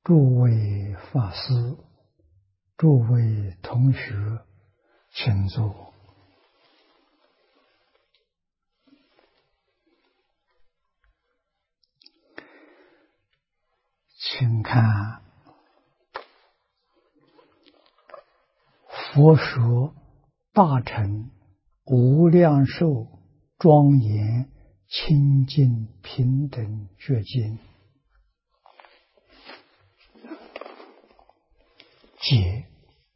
诸位法师、诸位同学，请坐。请看佛说大乘无量寿庄严清净平等觉经解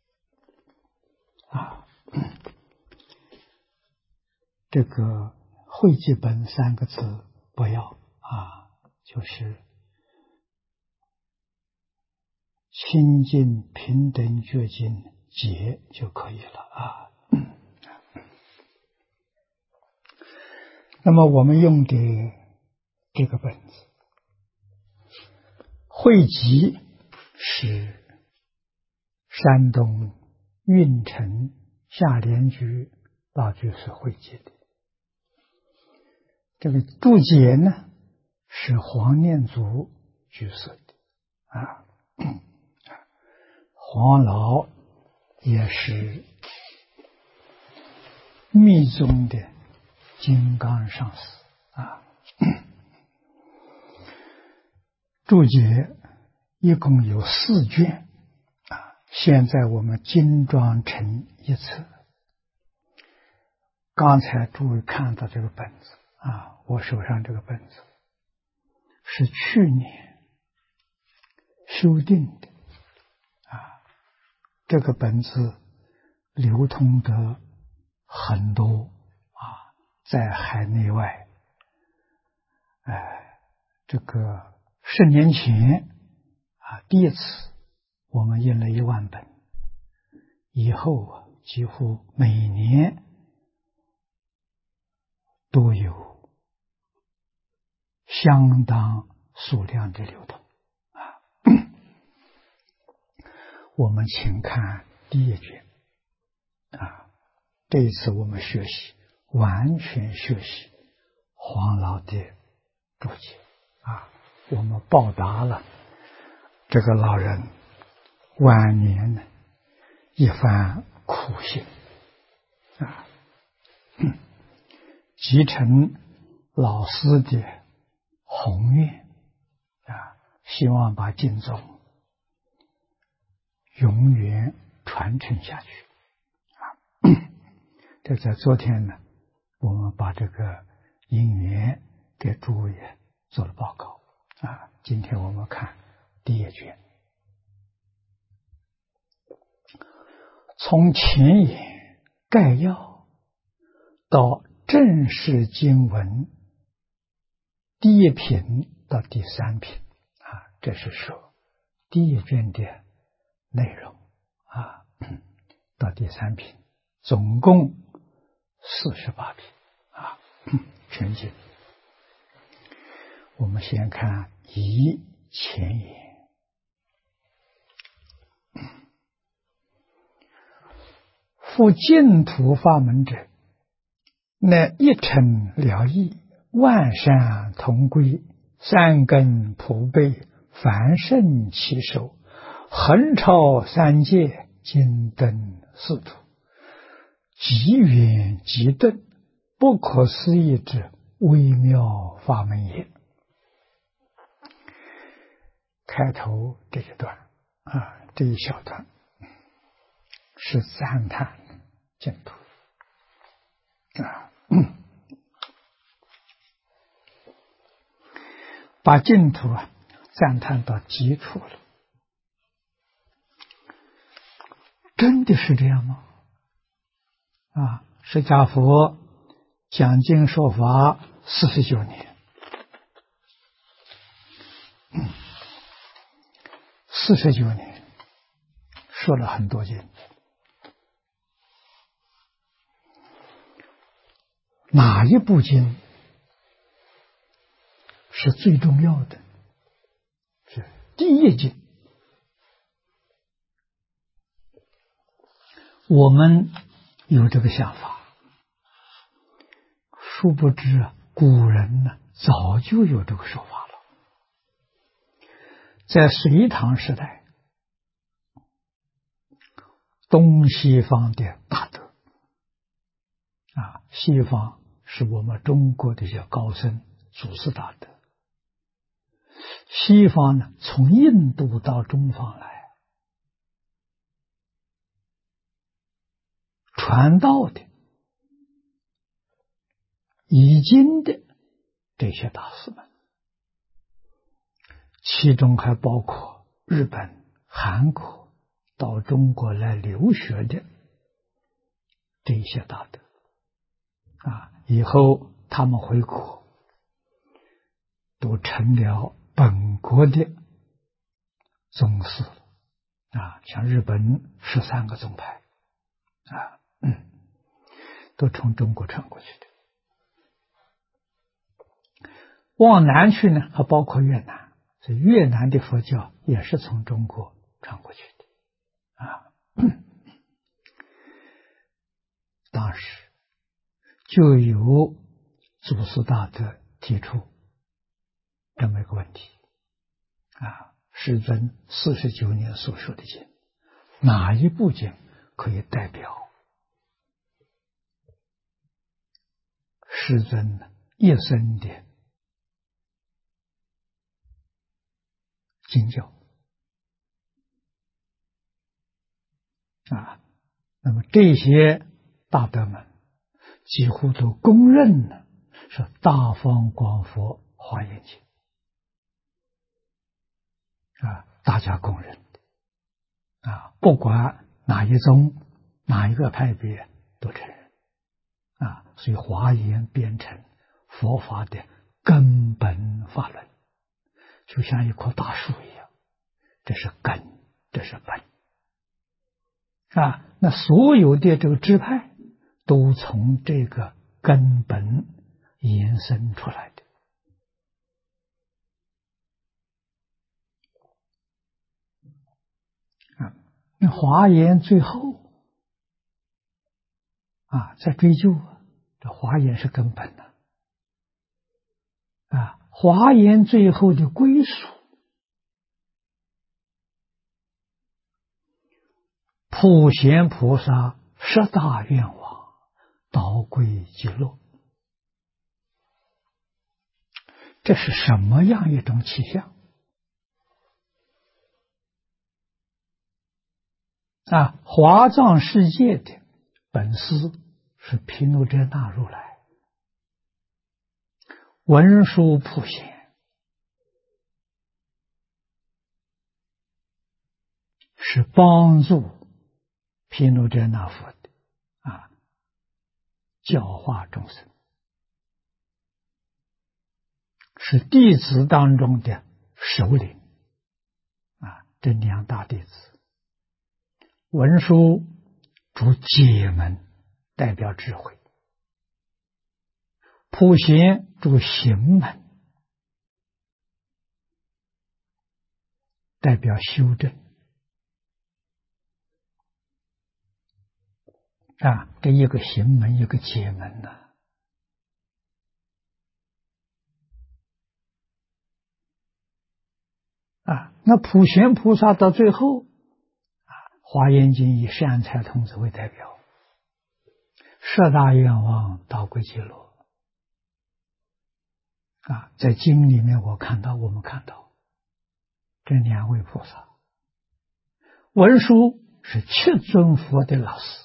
这个汇集本三个字不要就是清净平等觉经解就可以了那么我们用的这个本子汇集是山东运城下联居老居士汇集的，这个注解呢是黄念祖居士的黄老也是密宗的金刚上师注解一共有4卷现在我们精装成一册。刚才诸位看到这个本子我手上这个本子是去年修订的这个本子流通的很多在海内外这个10年前第一次我们印了1万本，以后几乎每年都有相当数量的流通我们请看第1卷这一次我们学习完全学习黄老的注解我们报答了这个老人晚年一番苦心继承老师的宏愿希望把经宗永远传承下去这在昨天呢我们把这个因缘给诸位做了报告今天我们看第1卷，从前言概要到正式经文第1品到第3品这是说第1卷的内容到第3品总共48品全经。我们先看以前言。复净土法门者，乃一尘了义，万善同归，三根普被，凡圣其手，横超3界，金灯四土，极远极顿，不可思议之微妙法门也。开头这一段这一小段是赞叹净土把净土赞叹到极处了。真的是这样吗？释迦佛讲经说法49年，49年说了很多经，哪一部经是最重要的？是第1经。我们有这个想法，殊不知古人呢早就有这个说法了。 在隋唐时代，东西方的大德西方是我们中国的一些高僧祖师大德，西方呢，从印度到中方来传道的、译经的这些大师们，其中还包括日本、韩国到中国来留学的这些大德以后他们回国都成了本国的宗师像日本13个宗派都从中国传过去的。往南去呢，还包括越南，所以越南的佛教也是从中国传过去的当时就有祖师大德提出这么一个问题世尊49年所说的经，哪一部经可以代表世尊一生的经教那么这些大德们几乎都公认了是大方广佛华严经大家公认的不管哪一宗哪一个派别都承认所以华严变成佛法的根本法论，就像一棵大树一样，这是根，这是本那所有的这个支派都从这个根本延伸出来的那华严最后在追究这华严是根本的华严最后的归属，普贤菩萨十大愿望导归极乐，这是什么样一种气象华藏世界的本师是毗卢遮那如来，文殊普贤是帮助毗卢遮那佛的教化众生，是弟子当中的首领这两大弟子。文殊主解门，代表智慧；普贤主行门，代表修正这一个行门，一个解门那普贤菩萨到最后华严经以善财童子为代表，十大愿望导归极乐在经里面我们看到这两位菩萨，文殊是七尊佛的老师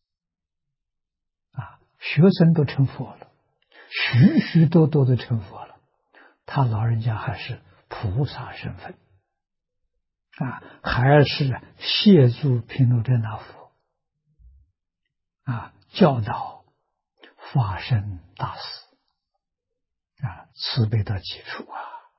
学生都成佛了，许许多多的成佛了，他老人家还是菩萨身份还是协助毗卢遮那佛教导法身大士慈悲到极处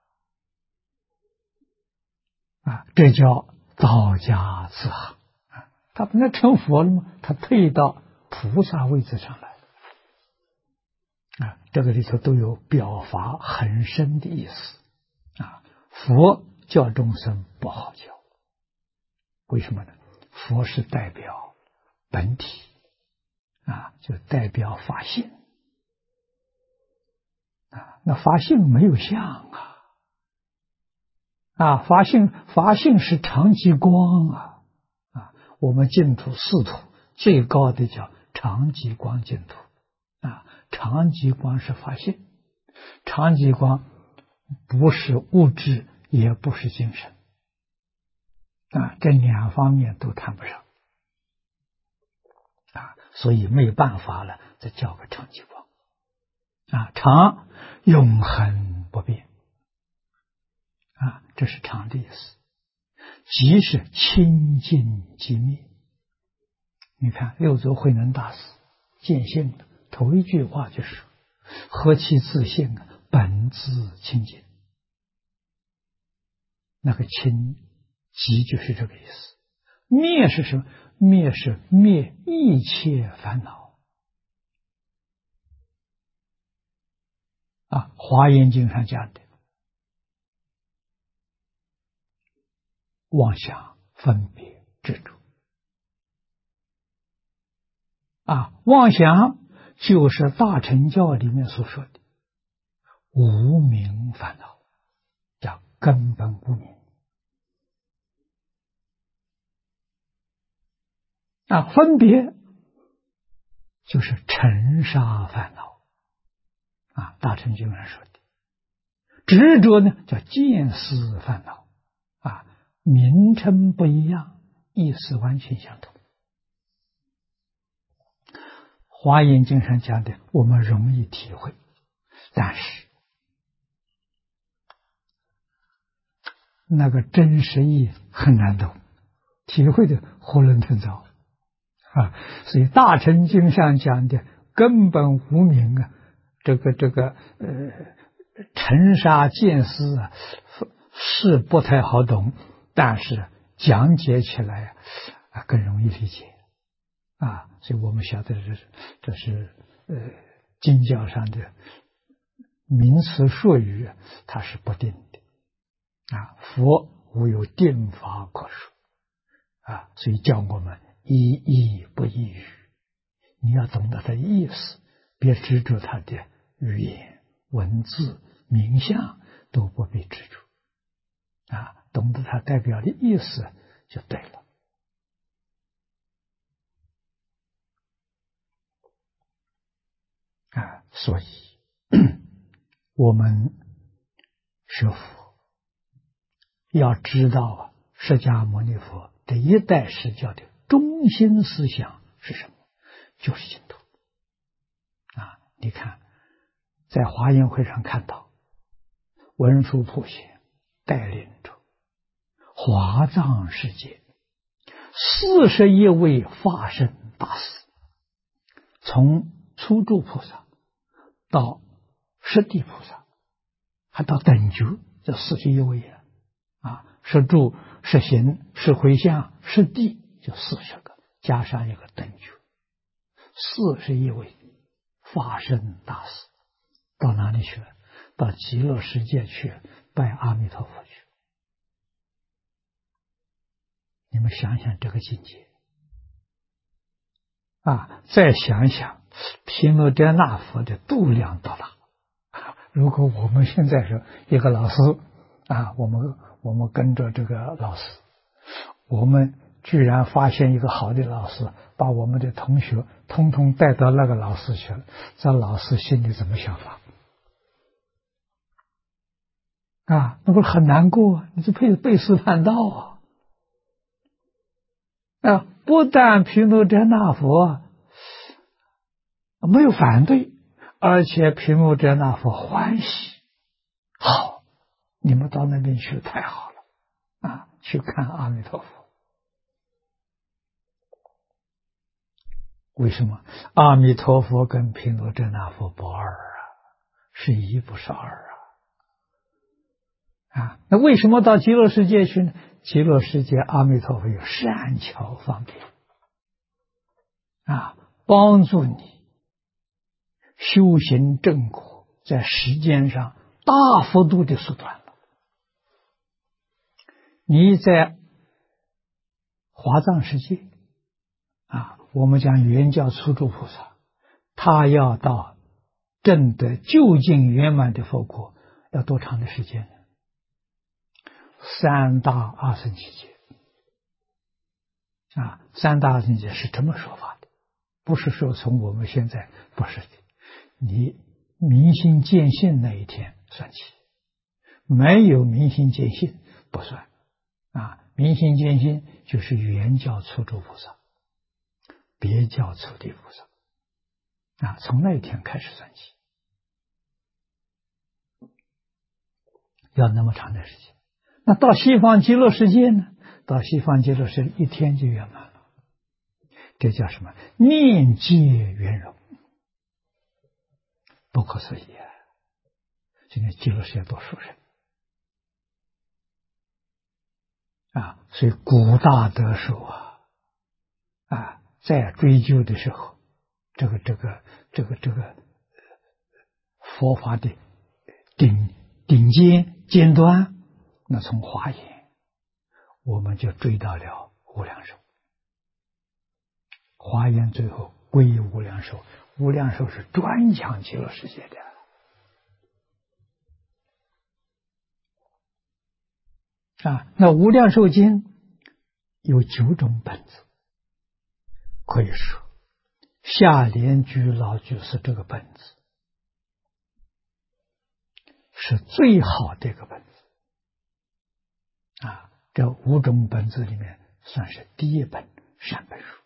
这叫道家自行他不能成佛了吗？他退到菩萨位置上来这个里头都有表法很深的意思佛教众生不好教，为什么呢？佛是代表本体就代表法性那法性没有相法性是常寂光我们净土四土最高的叫常寂光净土常寂光是法性，常寂光不是物质，也不是精神这两方面都谈不上所以没有办法了，再叫个常寂光常永恒不变这是常的意思。即是清净寂灭。你看六祖慧能大师见性的头一句话就是何其自性本自清净。那个清寂就是这个意思。灭是什么？灭是灭一切烦恼华严经上讲的妄想分别执着妄想就是大乘教里面所说的无明烦恼，叫根本无明分别就是尘沙烦恼大乘经上说的。执着呢叫见思烦恼名称不一样，意思完全相同。华严经上讲的我们容易体会，但是那个真实意很难懂，体会的囫囵吞枣所以大乘经上讲的根本无明这个尘沙见思是不太好懂，但是讲解起来更容易理解所以我们晓得这是经教上的名词术语，它是不定的佛无有定法可说所以叫我们一义不一语。你要懂得它的意思，别执着它的语言文字名相，都不必执着懂得它代表的意思就对了所以我们学佛要知道释迦牟尼佛这一代释教的中心思想是什么？就是净土你看在华严会上看到文殊普贤带领着华藏世界41位法身大士，从初住菩萨到十地菩萨，还到等觉，这41位十住、十行、十回向、十地，就40个，加上一个等觉，41位法身大士到哪里去了？到极乐世界去拜阿弥陀佛去。你们想想这个境界再想想毗卢遮那佛的度量多大。如果我们现在是一个老师我们跟着这个老师，我们居然发现一个好的老师，把我们的同学通通带到那个老师去了，这老师心里怎么想法那不是很难过你是背师叛道不但毗卢遮那佛没有反对，而且毗卢遮那佛欢喜，好，你们到那边去太好了去看阿弥陀佛。为什么？阿弥陀佛跟毗卢遮那佛不二是一不是二那为什么到极乐世界去呢？极乐世界阿弥陀佛有善巧方便帮助你修行正果，在时间上大幅度的缩短了。你在华藏世界我们讲圆教初住菩萨，他要到证得究竟圆满的佛果要多长的时间呢三大阿僧祇劫。三大阿僧祇劫是这么说法的，不是说从我们现在，不是的，你明心见性那一天算起，没有明心见性不算。明心见性就是原教初住菩萨，别教初地菩萨，从那一天开始算起，要那么长的时间。那到西方极乐世界呢？到西方极乐世界一天就圆满了，这叫什么？念界圆融，不可思议啊！今天极乐世界多殊胜所以古大德说在追究的时候，这个佛法的顶尖尖端，那从华严我们就追到了无量寿，华严最后归于无量寿，无量寿是专讲极乐世界的。那无量寿经有9种本子，可以说下莲居老居士这个本子是最好的一个本子这5种本子里面算是第一本善本书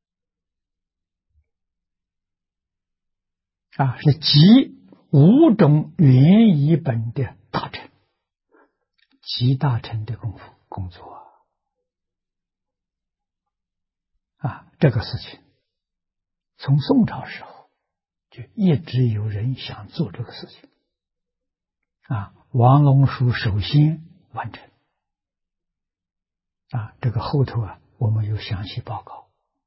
是集5种原译本的大成，集大成的工作这个事情从宋朝时候就一直有人想做这个事情王龙书首先完成这个后头我们有详细报告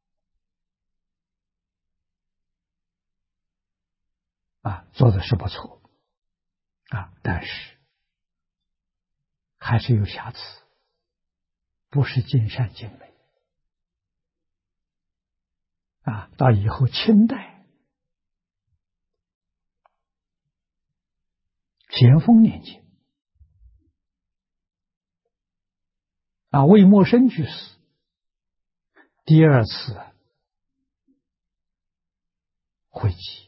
做的是不错但是还是有瑕疵，不是尽善尽美到以后清代咸丰年间魏默生居士第2次汇集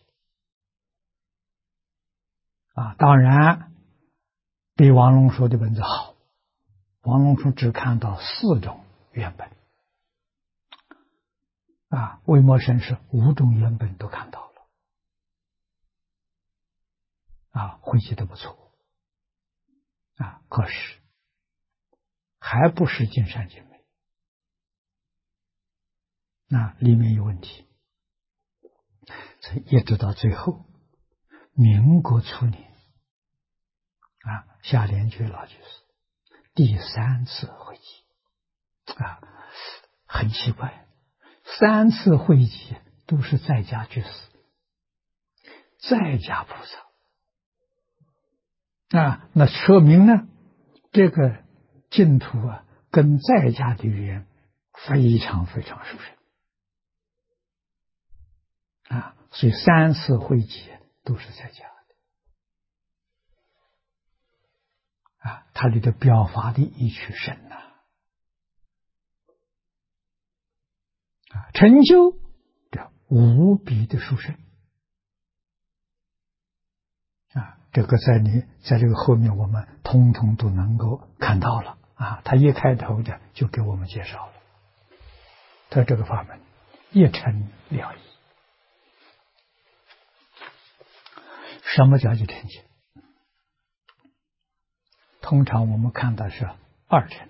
当然比王龙书的本子好，王龙书只看到4种原本魏默生是5种原本都看到了汇集的不错可是还不是尽善尽美里面有问题，一直到最后民国初年下莲居老居士第3次汇集很奇怪，3次汇集都是在家居士，在家菩萨那说明呢这个净土跟在家的语言非常非常殊胜所以3次汇集都是在家它里的表法的意趣深成就这无比的殊胜这个在这个后面我们通通都能够看到了他一开头的就给我们介绍了他这个法门一成了义。什么叫一成就？通常我们看到是2成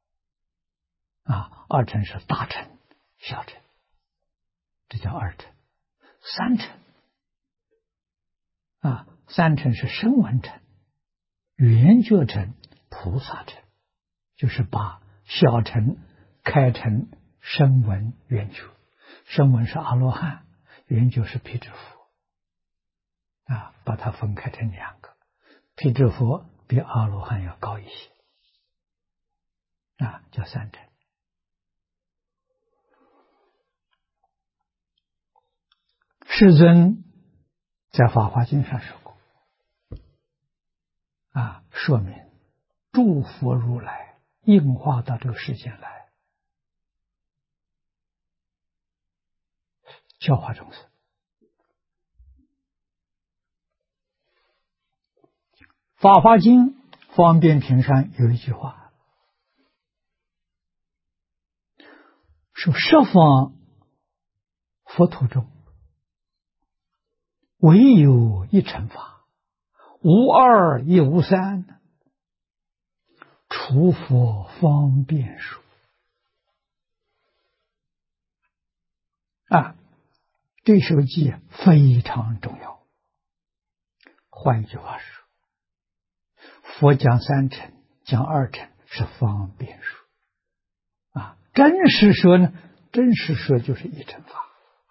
2成是大成小成，这叫2成。3成3成是声闻成、圆觉成、菩萨成，就是把小成开成声闻圆觉，声闻是阿罗汉，圆觉是辟支佛把它分开成2个，辟支佛比阿罗汉要高一些叫3成。世尊在《法华经》上说过说明诸佛如来应化到这个世间来，教化众生。法华经方便品上有一句话，说十方佛土中唯有一乘法，无二亦无三，除佛方便说。这首偈非常重要。换一句话说，佛讲三乘，讲二乘是方便说。真实说呢？真实说就是一乘法。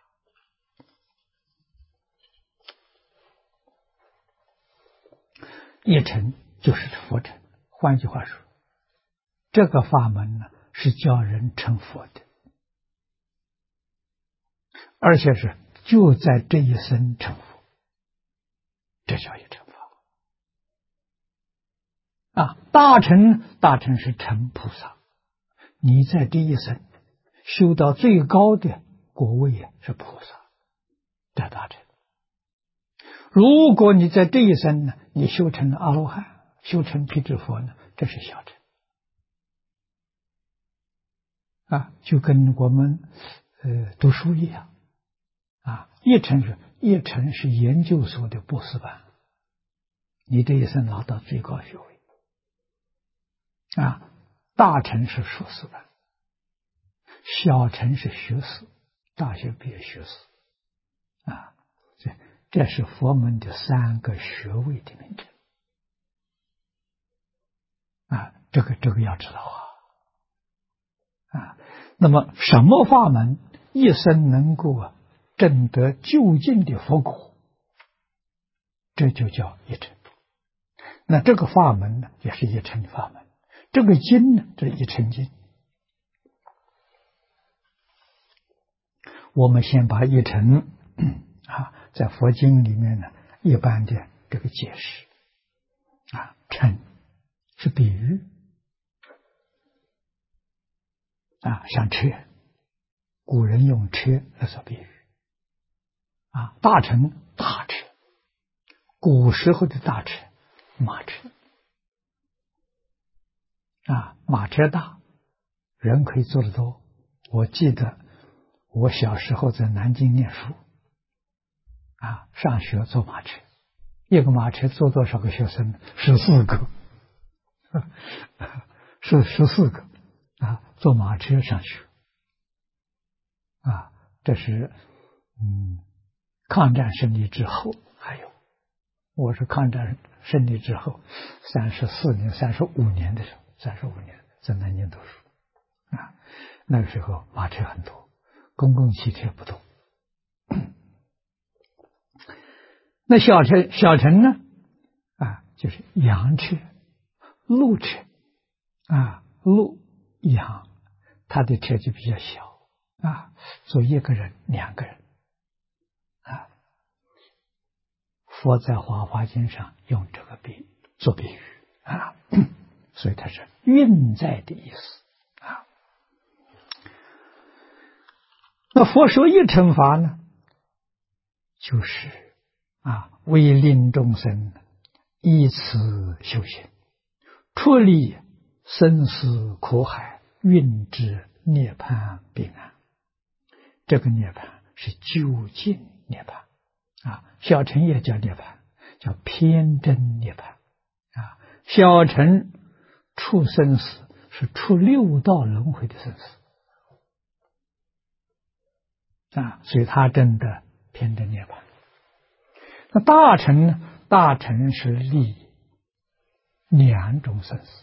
一乘就是佛乘。换句话说，这个法门呢是教人成佛的，而且是就在这一生成佛，这叫一乘法。大乘是成菩萨，你在这一生修到最高的果位是菩萨，这大乘。如果你在这一生呢，你修成了阿罗汉，修成辟支佛呢，这是小乘。就跟我们读书一样。一乘是研究所的博士班，你这一生拿到最高学位。大乘是硕士班，小乘是学士，大学毕业学士。这是佛门的3个学位的名称。这个要知道那么什么法门一生能够证得究竟的佛果，这就叫一乘。那这个法门呢，也是一乘的法门。这个经呢，这是一乘经。我们先把一乘在佛经里面呢，一般的这个解释乘是比喻像车，古人用车来做比喻大乘大车，古时候的大车马车马车大，人可以坐得多。我记得我小时候在南京念书上学坐马车，一个马车坐多少个学生？14个14个坐马车上学这是抗战胜利之后。还有我是抗战胜利之后34年35年的时候，35年在南京读书那个时候马车很多，公共汽车不多。那小乘呢就是羊车、鹿车鹿羊，它的车就比较小坐1个人、2个人佛在《华华经》上用这个做比喻所以它是运在的意思那佛说一乘法呢，就是为令众生依此修行，出离生死苦海，运至涅槃彼岸。这个涅槃是究竟涅槃小乘也叫涅槃，叫偏真涅槃小乘出生死是出6道轮回的生死所以他证的偏真涅槃。那大乘呢？大乘是立2种生死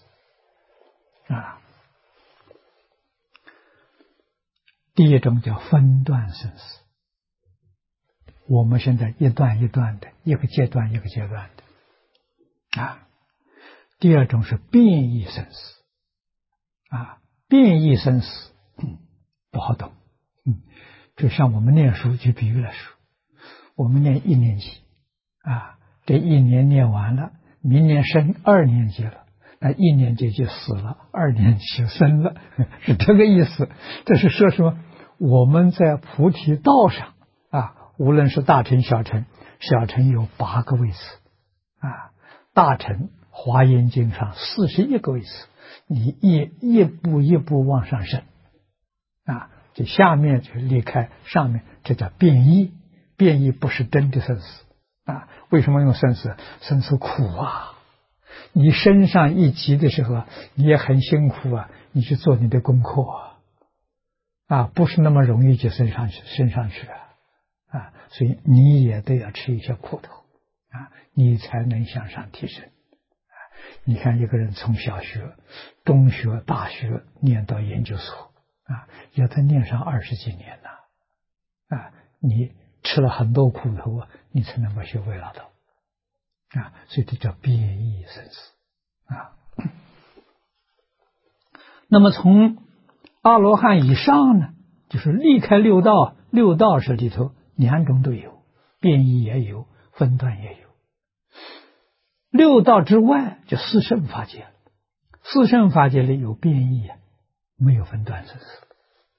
第一种叫分段生死，我们现在一段一段的，一个阶段一个阶段的第二种是变异生死变异生死不好懂就像我们念书，就比喻来说，我们念1年级这1年念完了，明年升2年级了， 那1年级就死了，2年级就生了，是这个意思。这是说什么？我们在菩提道上无论是大乘小乘，小乘有8个位次大乘华严经上41个位次，你一步一步往上升就下面就离开上面，这叫变异。变异不是真的生死为什么用生死？生死苦你升上一级的时候，你也很辛苦你去做你的功课不是那么容易就升上去所以你也得要吃一些苦头你才能向上提升你看一个人从小学、中学、大学念到研究所要他念上20几年你吃了很多苦头你才能够学会老道所以这叫变异生死那么从阿罗汉以上呢，就是离开六道，六道是里头2种都有，变异也有，分段也有。六道之外就四圣法界了，四圣法界里有变异没有分段生死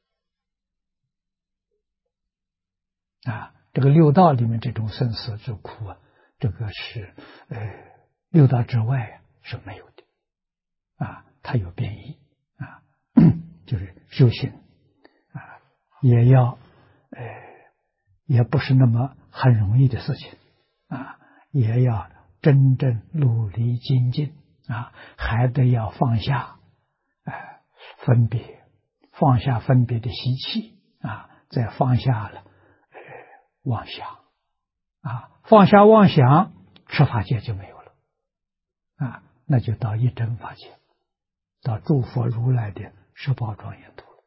这个六道里面这种生死之苦这个是六道之外是没有的它有变异就是修行也要也不是那么很容易的事情也要真正努力精进还得要放下分别，放下分别的习气再放下了妄想放下妄想，十法界就没有了那就到一真法界，到诸佛如来的十宝庄严土了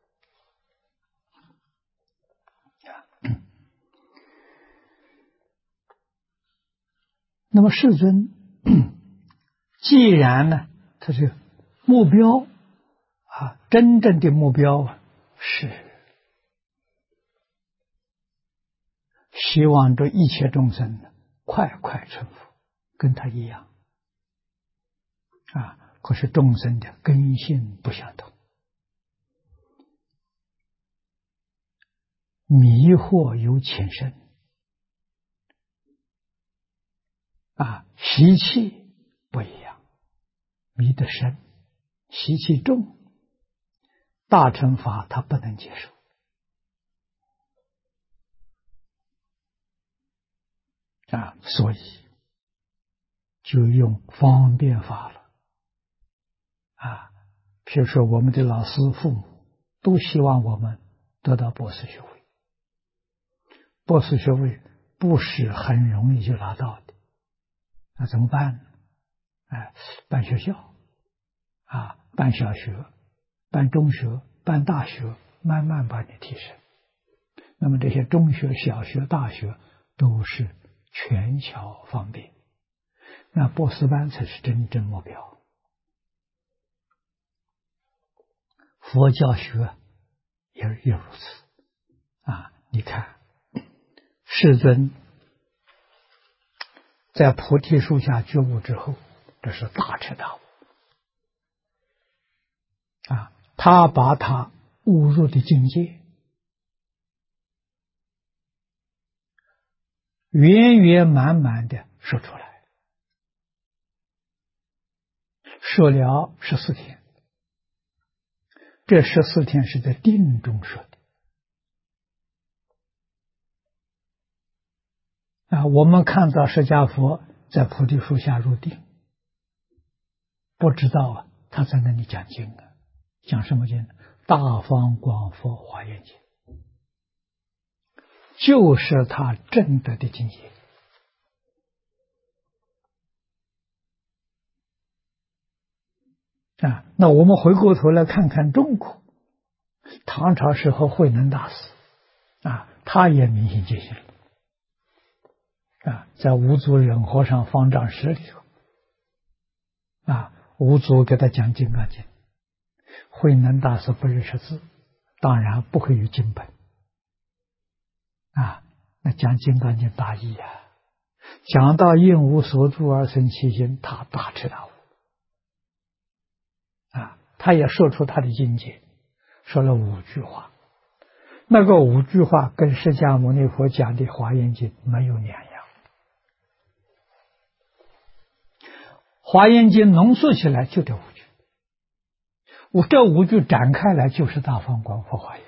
那么世尊既然呢他是目标真正的目标是希望这一切众生快快成佛，跟他一样可是众生的根性不相同，迷惑有浅深习气不一样，迷得深，习气重，大乘法他不能接受所以就用方便法了譬如说我们的老师父母都希望我们得到博士学位，博士学位不是很容易就拿到的那怎么办呢？办学校办小学，办中学，办大学，慢慢把你提升。那么这些中学、小学、大学都是全巧方便，那博士班才是真正目标。佛教学也如此你看世尊在菩提树下觉悟之后，这是大彻大悟他把他悟入的境界圆圆满满的说出来，说了14天，这14天是在定中说的我们看到释迦佛在菩提树下入定，不知道他在那里讲经讲什么经？大方广佛华严经，就是他证得的境界那我们回过头来看看中国唐朝时候慧能大师他也明心见性在五祖忍和尚方丈室里头五祖给他讲金刚经，慧能大师不认识字，当然不会有经本那讲金刚经大义讲到应无所住而生其心，他大彻大悟他也说出他的境界，说了5句话。那个5句话跟释迦牟尼佛讲的《华严经》没有两样。《华严经》浓缩起来就这5句，这5句展开来就是大放光佛华严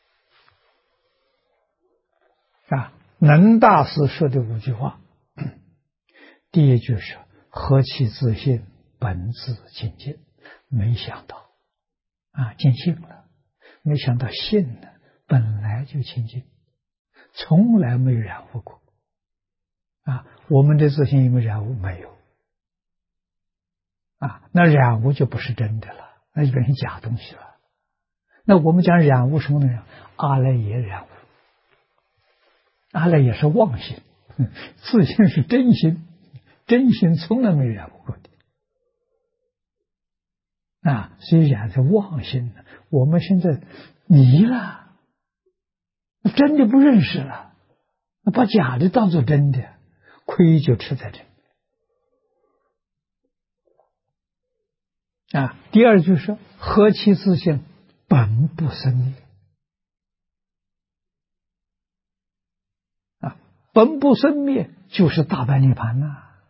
能大师说的5句话。第一句是何其自信，本自清净。没想到见性了，没想到性呢本来就清净，从来没有染污过我们的自信有没有染污？没有那染污就不是真的了，那就变成假东西了。那我们讲染污什么呢？阿赖耶染污，阿赖耶是妄心，自信是真心，真心从来没有染污过的所以染是妄心的。我们现在迷了，真的不认识了，把假的当作真的，亏就吃在这第二句是何其自性，本不生灭本不生灭就是大般涅槃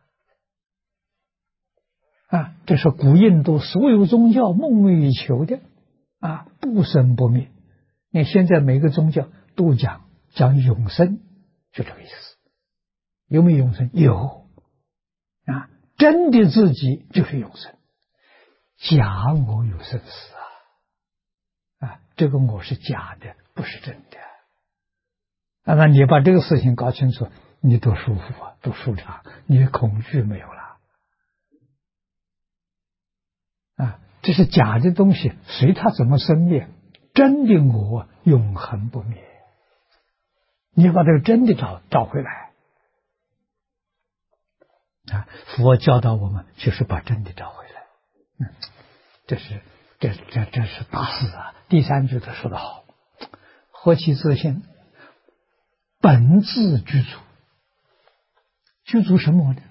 这是古印度所有宗教梦寐以求的不生不灭。你现在每个宗教都讲永生，就这个意思。有没有永生？有真的自己就是永生，假我有生死这个我是假的，不是真的那你把这个事情搞清楚，你多舒服多舒畅，你的恐惧没有了这是假的东西，随它怎么生灭，真的我永恒不灭。你要把这个真的找回来佛教导我们就是把真的找回来这是大事第三句他说得好，何其自性，本自具足。具足什么呢？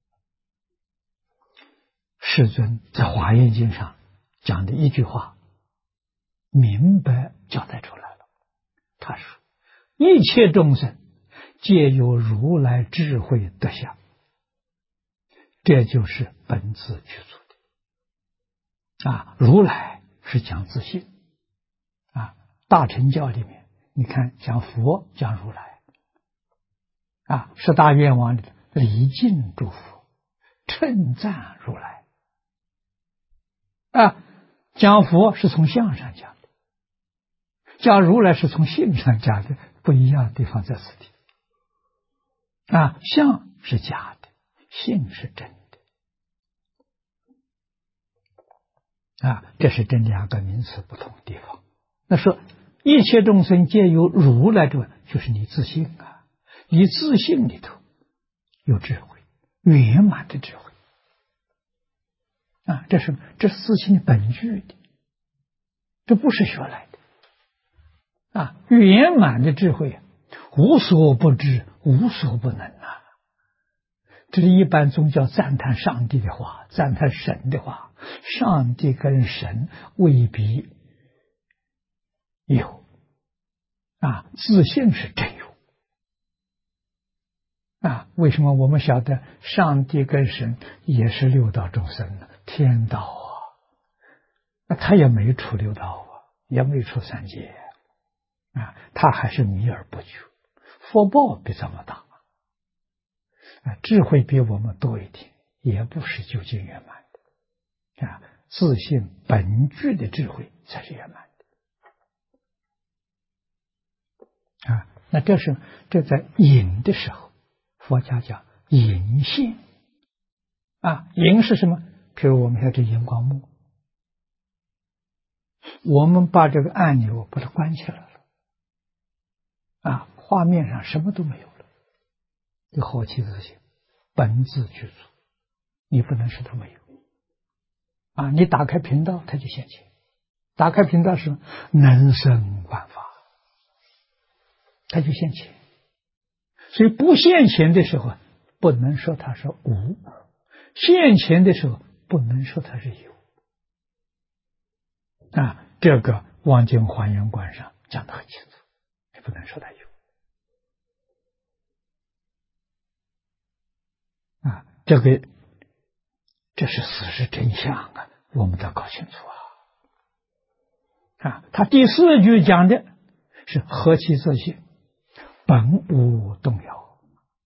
世尊在《华严经》上讲的一句话明白交代出来了。他说一切众生皆有如来智慧德相，这就是本自具足的如来是讲自性大乘教里面你看讲佛讲如来十大愿王里礼敬诸佛，称赞如来讲佛是从相上讲的，讲如来是从性上讲的，不一样的地方在此地相是假的，性是真的这是这2个名词不同的地方。那说一切众生皆有如来智慧，就是你自性你自性里头有智慧，圆满的智慧这是自性本具的，这不是学来的圆满的智慧无所不知，无所不能这是一般宗教赞叹上帝的话，赞叹神的话，上帝跟神未必有自性是真有为什么我们晓得上帝跟神也是六道众生呢？天道他也没出六道也没出三界他还是迷而不觉，福报比这么大智慧比我们多一点，也不是究竟圆满的自性本具的智慧才是圆满的那这在隐的时候，佛家讲隐性隐是什么？譬如我们看这荧光幕，我们把这个按钮把它关起来了画面上什么都没有了，就何其自性，本自具足，你不能说它没有你打开频道它就现前，打开频道是能生万法，它就现前。所以不现前的时候不能说它是无，现前的时候不能说它是有这个《望经华严观》上讲得很清楚，你不能说他有。这是事实真相啊，我们都要搞清楚他第4句讲的是何其自性，本无动摇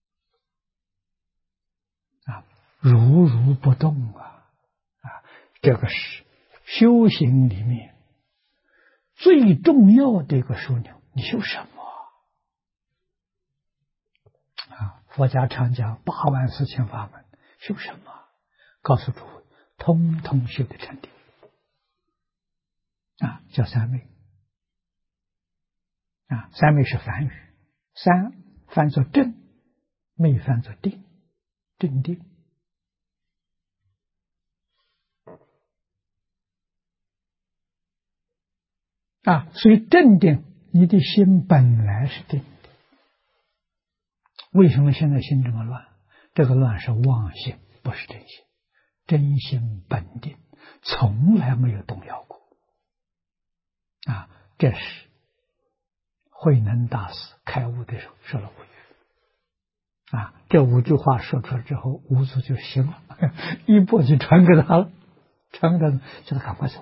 如如不动这个是修行里面最重要的一个枢纽。你修什么佛家常讲84000法门，修什么？告诉诸位，通通修的禅定叫三昧三昧是梵语，三翻作正，昧翻作定，正定所以正定，你的心本来是定的。为什么现在心这么乱？这个乱是妄心，不是真心。真心本定，从来没有动摇过这是慧能大师开悟的时候说了5句这5句话说出来之后，五祖就行了，一波就传给他了，传给他叫他赶快走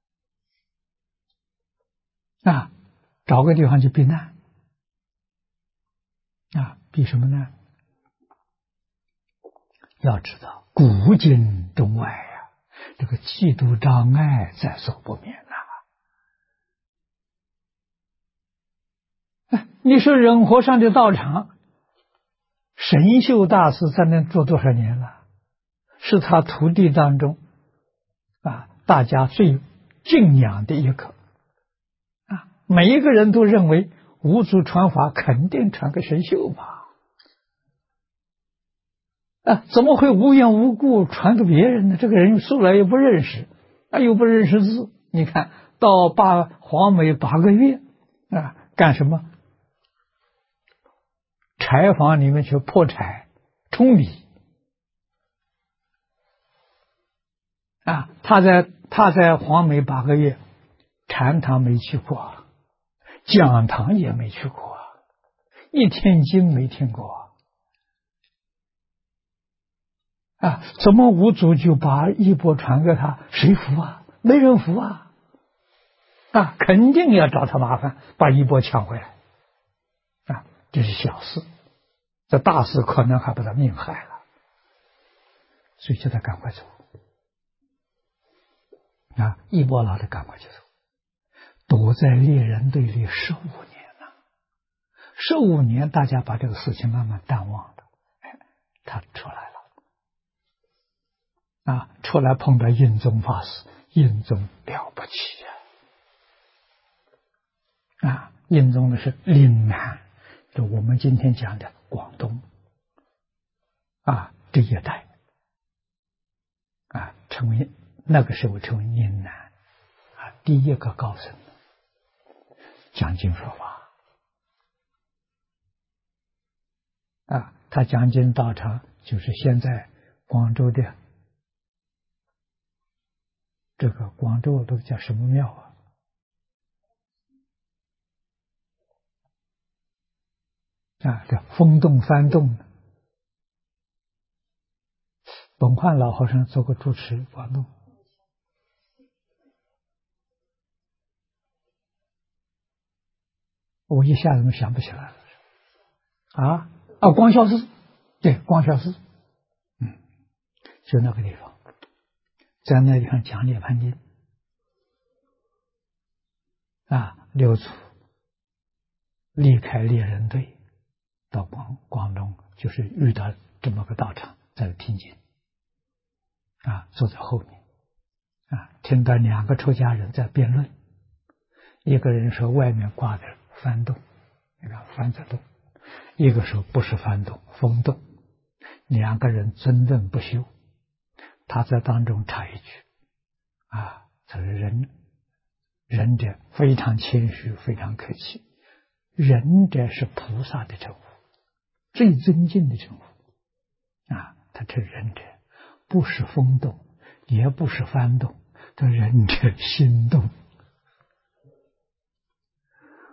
找个地方去避难避什么难？要知道古今中外这个嫉妒障碍在所不免你说忍和尚的道场，神秀大师在那做多少年了？是他徒弟当中大家最敬仰的一个每一个人都认为五祖传法肯定传给神秀嘛怎么会无缘无故传给别人呢？这个人素来也不认识又不认识字，你看到黄梅8个月干什么？柴房里面去破柴冲米他在黄梅8个月，禅堂没去过，讲堂也没去过，一天经没听过怎么五祖就把衣钵传给他？谁服没人服肯定要找他麻烦，把衣钵抢回来这是小事，这大事可能还把他命害了，所以叫他赶快走衣钵拿着赶快就走，躲在猎人队里15年了，15年大家把这个事情慢慢淡忘了他出来了出来碰到印宗法师，印宗了不起印宗的是岭南，就我们今天讲的广东这一带成为那个时候成为岭南第一个高僧，讲经说法他讲经道场就是现在广州的这个广州都叫什么庙叫风洞翻洞本焕老和尚做过主持广东我一下子想不起来了光孝寺，对，光孝寺就那个地方，在那地方讲涅槃经六祖离开猎人队到广东，就是遇到这么个道场在听经坐在后面听到2个出家人在辩论，一个人说外面挂的幡洞，那个幡子洞，一个说不是幡洞，风洞，2个人争论不休，他在当中插一句这仁者非常谦虚，非常客气，仁者是菩萨的称呼，最尊敬的称呼他称仁者，不是风动，也不是幡动，他仁者心动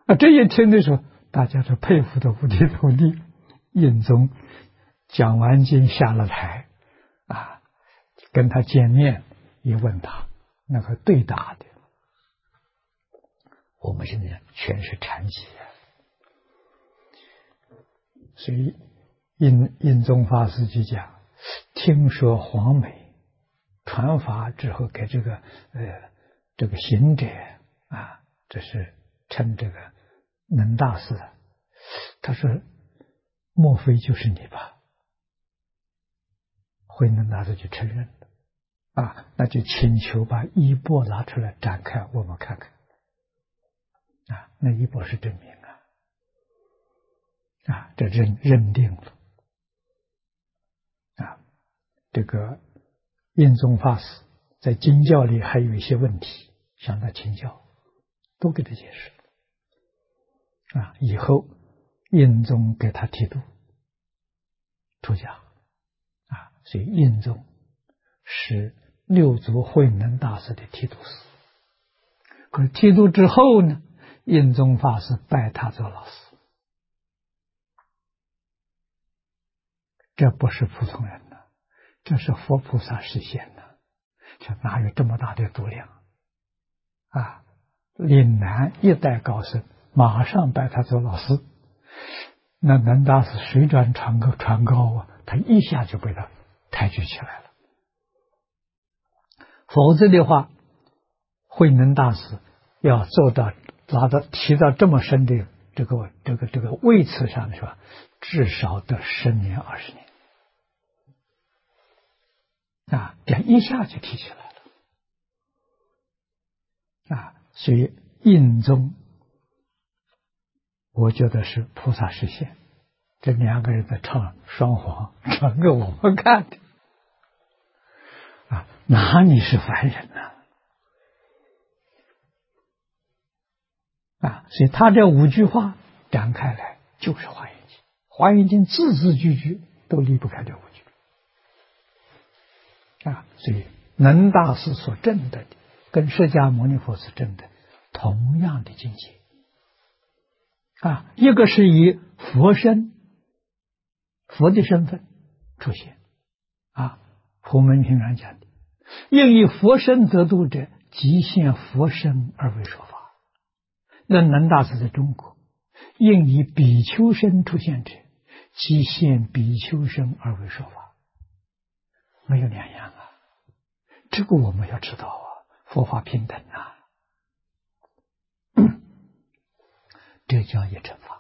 这一听的时候，大家是佩服的五体投地。印宗讲完经下了台，跟他见面，一问他那个对答的，我们现在全是禅机。所以印宗法师就讲，听说黄梅传法之后给这个行者这是称这个能大师的。他说：“莫非就是你吧？”慧能大师就承认了，那就请求把衣钵拿出来展开，我们看看。那衣钵是真名这认定了。这个印宗法师在经教里还有一些问题，向他请教，都给他解释了。以后印宗给他剃度出家所以印宗是六祖慧能大师的剃度师。可是剃度之后呢，印宗法师拜他做老师。这不是普通人这是佛菩萨实现这哪有这么大的度量岭南一代高僧马上拜他做老师。那能大师水涨船高他一下就被他抬举起来了。否则的话，慧能大师要做到提到这么深的这个位次上是吧，至少得10年20年这一下就提起来了所以印宗我觉得是菩萨实现。这两个人在唱双簧，唱给我们看的哪里是凡人所以他这5句话展开来就是华严经。华严经字字句句都离不开这5句所以能大师所证的跟释迦牟尼佛所证的同样的境界一个是以佛身佛的身份出现普门品上讲的，应以佛身得度者，即现佛身而为说法。那能大师在中国，应以比丘身出现者，即现比丘身而为说法，没有两样这个我们要知道佛法平等这叫一乘法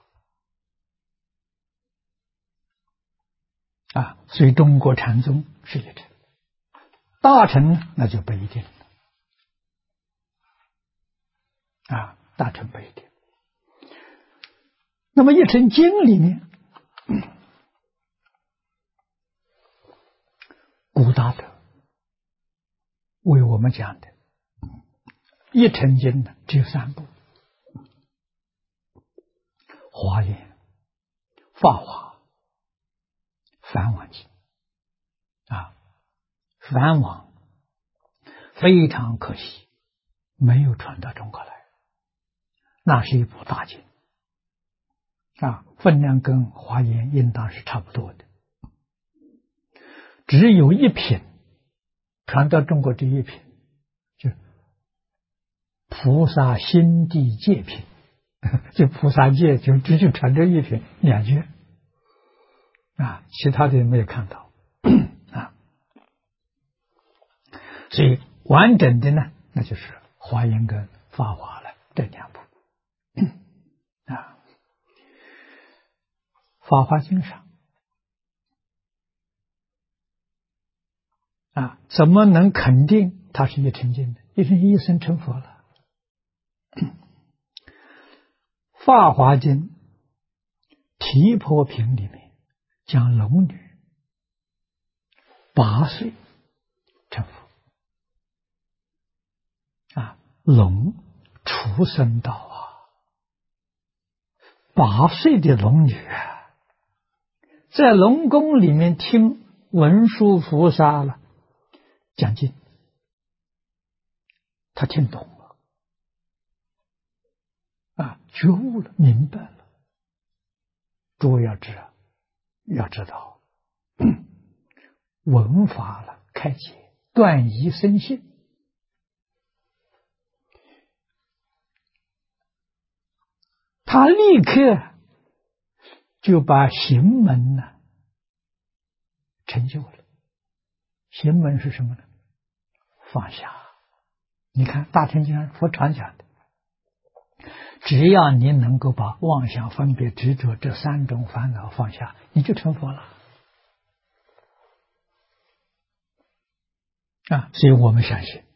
所以中国禅宗是一乘，大乘呢那就不一定了大乘不一定。那么一乘经里面，古大德为我们讲的一乘经呢只有3部：华严、法华、梵网经梵网非常可惜没有传到中国来，那是一部大经分量跟华严应当是差不多的，只有一品传到中国，这一品就是菩萨心地戒品就菩萨戒就只去传这一品2卷其他的没有看到所以完整的呢，那就是华严跟法华了这2部法华经上怎么能肯定它是一乘经的？一乘一生成佛了。法华经提婆品里面讲龙女8岁成佛龙畜生道8岁的龙女在龙宫里面听文殊菩萨了讲经，他听懂了觉悟了，明白了。诸位要知道，闻法了，开解，断疑生信，他立刻就把行门呢成就了。行门是什么呢？放下。你看《大乘经上佛常讲的，只要你能够把妄想、分别、执着这三种烦恼放下，你就成佛了。所以我们相信，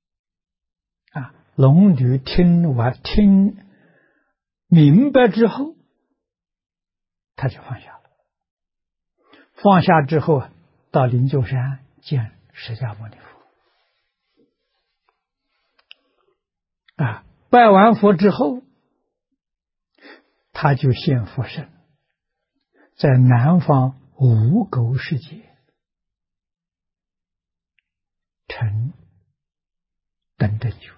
龙女听明白之后，他就放下了。放下之后，到灵鹫山见释迦牟尼佛。拜完佛之后，他就现佛身，在南方五垢世界成等正觉。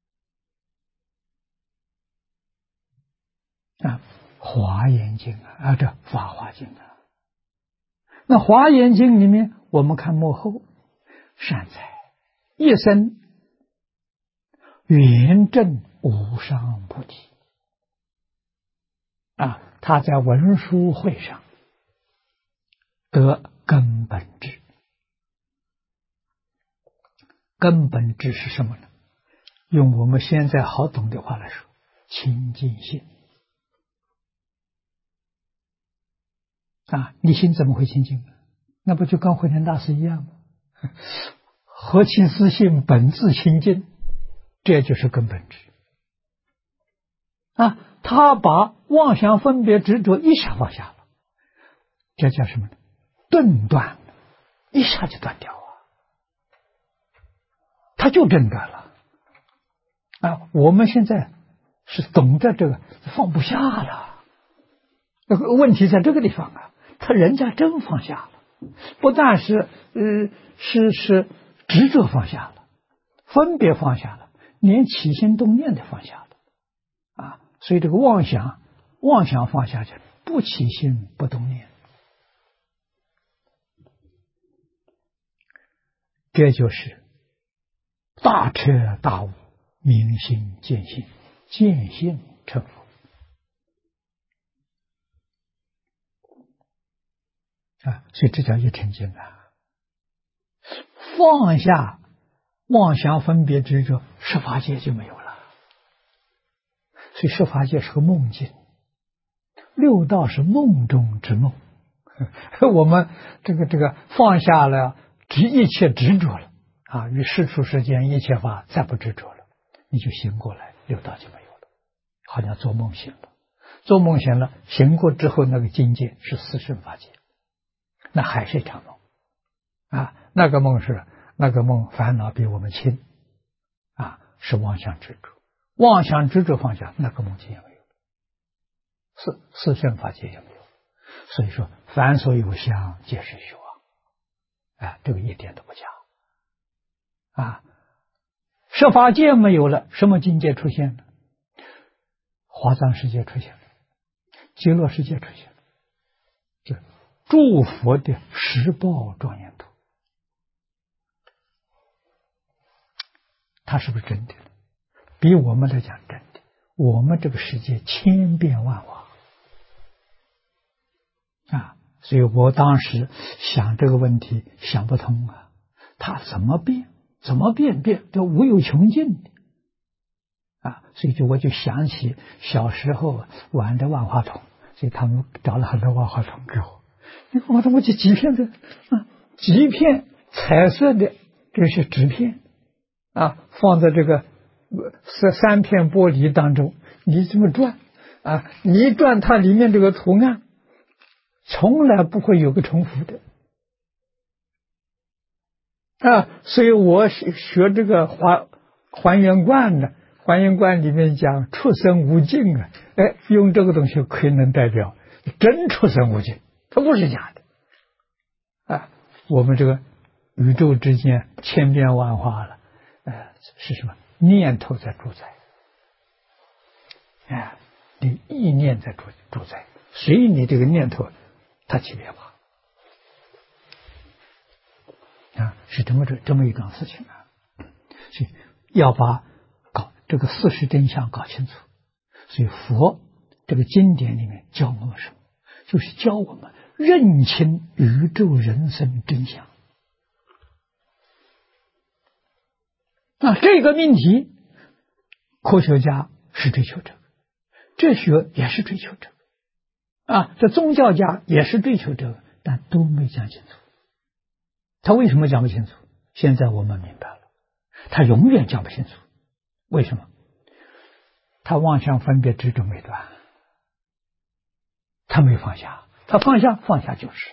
华严经这法华经那华严经里面，我们看幕后，善哉一生圆证无上菩提。他在文殊会上得根本智。根本智是什么呢？用我们现在好懂的话来说，清净心。你心怎么会清净呢？那不就跟慧能大师一样吗？何其自性本自清净，这就是根本智。他把妄想分别执着一下放下了，这叫什么呢？顿断了，一下就断掉他就真断了。我们现在是懂得这个放不下了，问题在这个地方人家真放下了，不但是执着放下了，分别放下了，连起心动念的放下了。所以这个妄想放下去，不起心不动念，这就是大彻大悟，明心见性，见性成佛。所以这叫一乘经放下妄想分别执着，十法界就没有了。所以十法界是个梦境，六道是梦中之梦。我们这个放下了一切执着了于世出世间一切法再不执着了，你就醒过来，六道就没有了，好像做梦醒了。做梦醒了，醒过之后那个境界是四圣法界，那还是一场梦那个梦烦恼比我们轻是妄想执着。妄想执着放下，那个梦境也没有，四圣法界也没有。所以说，凡所有相，皆是虚妄。这个一点都不假。十法界没有了，什么境界出现了？华藏世界出现了，极乐世界出现了，就诸佛的十报庄严图，它是不是真的？比我们来讲真的。我们这个世界千变万化所以我当时想这个问题想不通它怎么变？怎么变？这无有穷尽的所以我就想起小时候玩的万花筒，所以他们找了很多万花筒给我。我就几片彩色的这些纸片放在这个三片玻璃当中，你这么转你一转，它里面这个图案从来不会有个重复的所以我学这个还原观呢，还原观里面讲出生无尽用这个东西可以能代表真出生无尽，它不是假的我们这个宇宙之间千变万化了是什么？念头在主宰哎，你意念在主宰，随你这个念头，它起变化啊，是这么一桩事情啊。所以要把这个事实真相搞清楚。所以佛这个经典里面教我们什么？就是教我们认清宇宙人生真相。这个命题，科学家是追求这个，哲学也是追求这个，这宗教家也是追求这个，但都没讲清楚。他为什么讲不清楚？现在我们明白了，他永远讲不清楚。为什么？他妄想分别执着没断，他没放下，他放下就是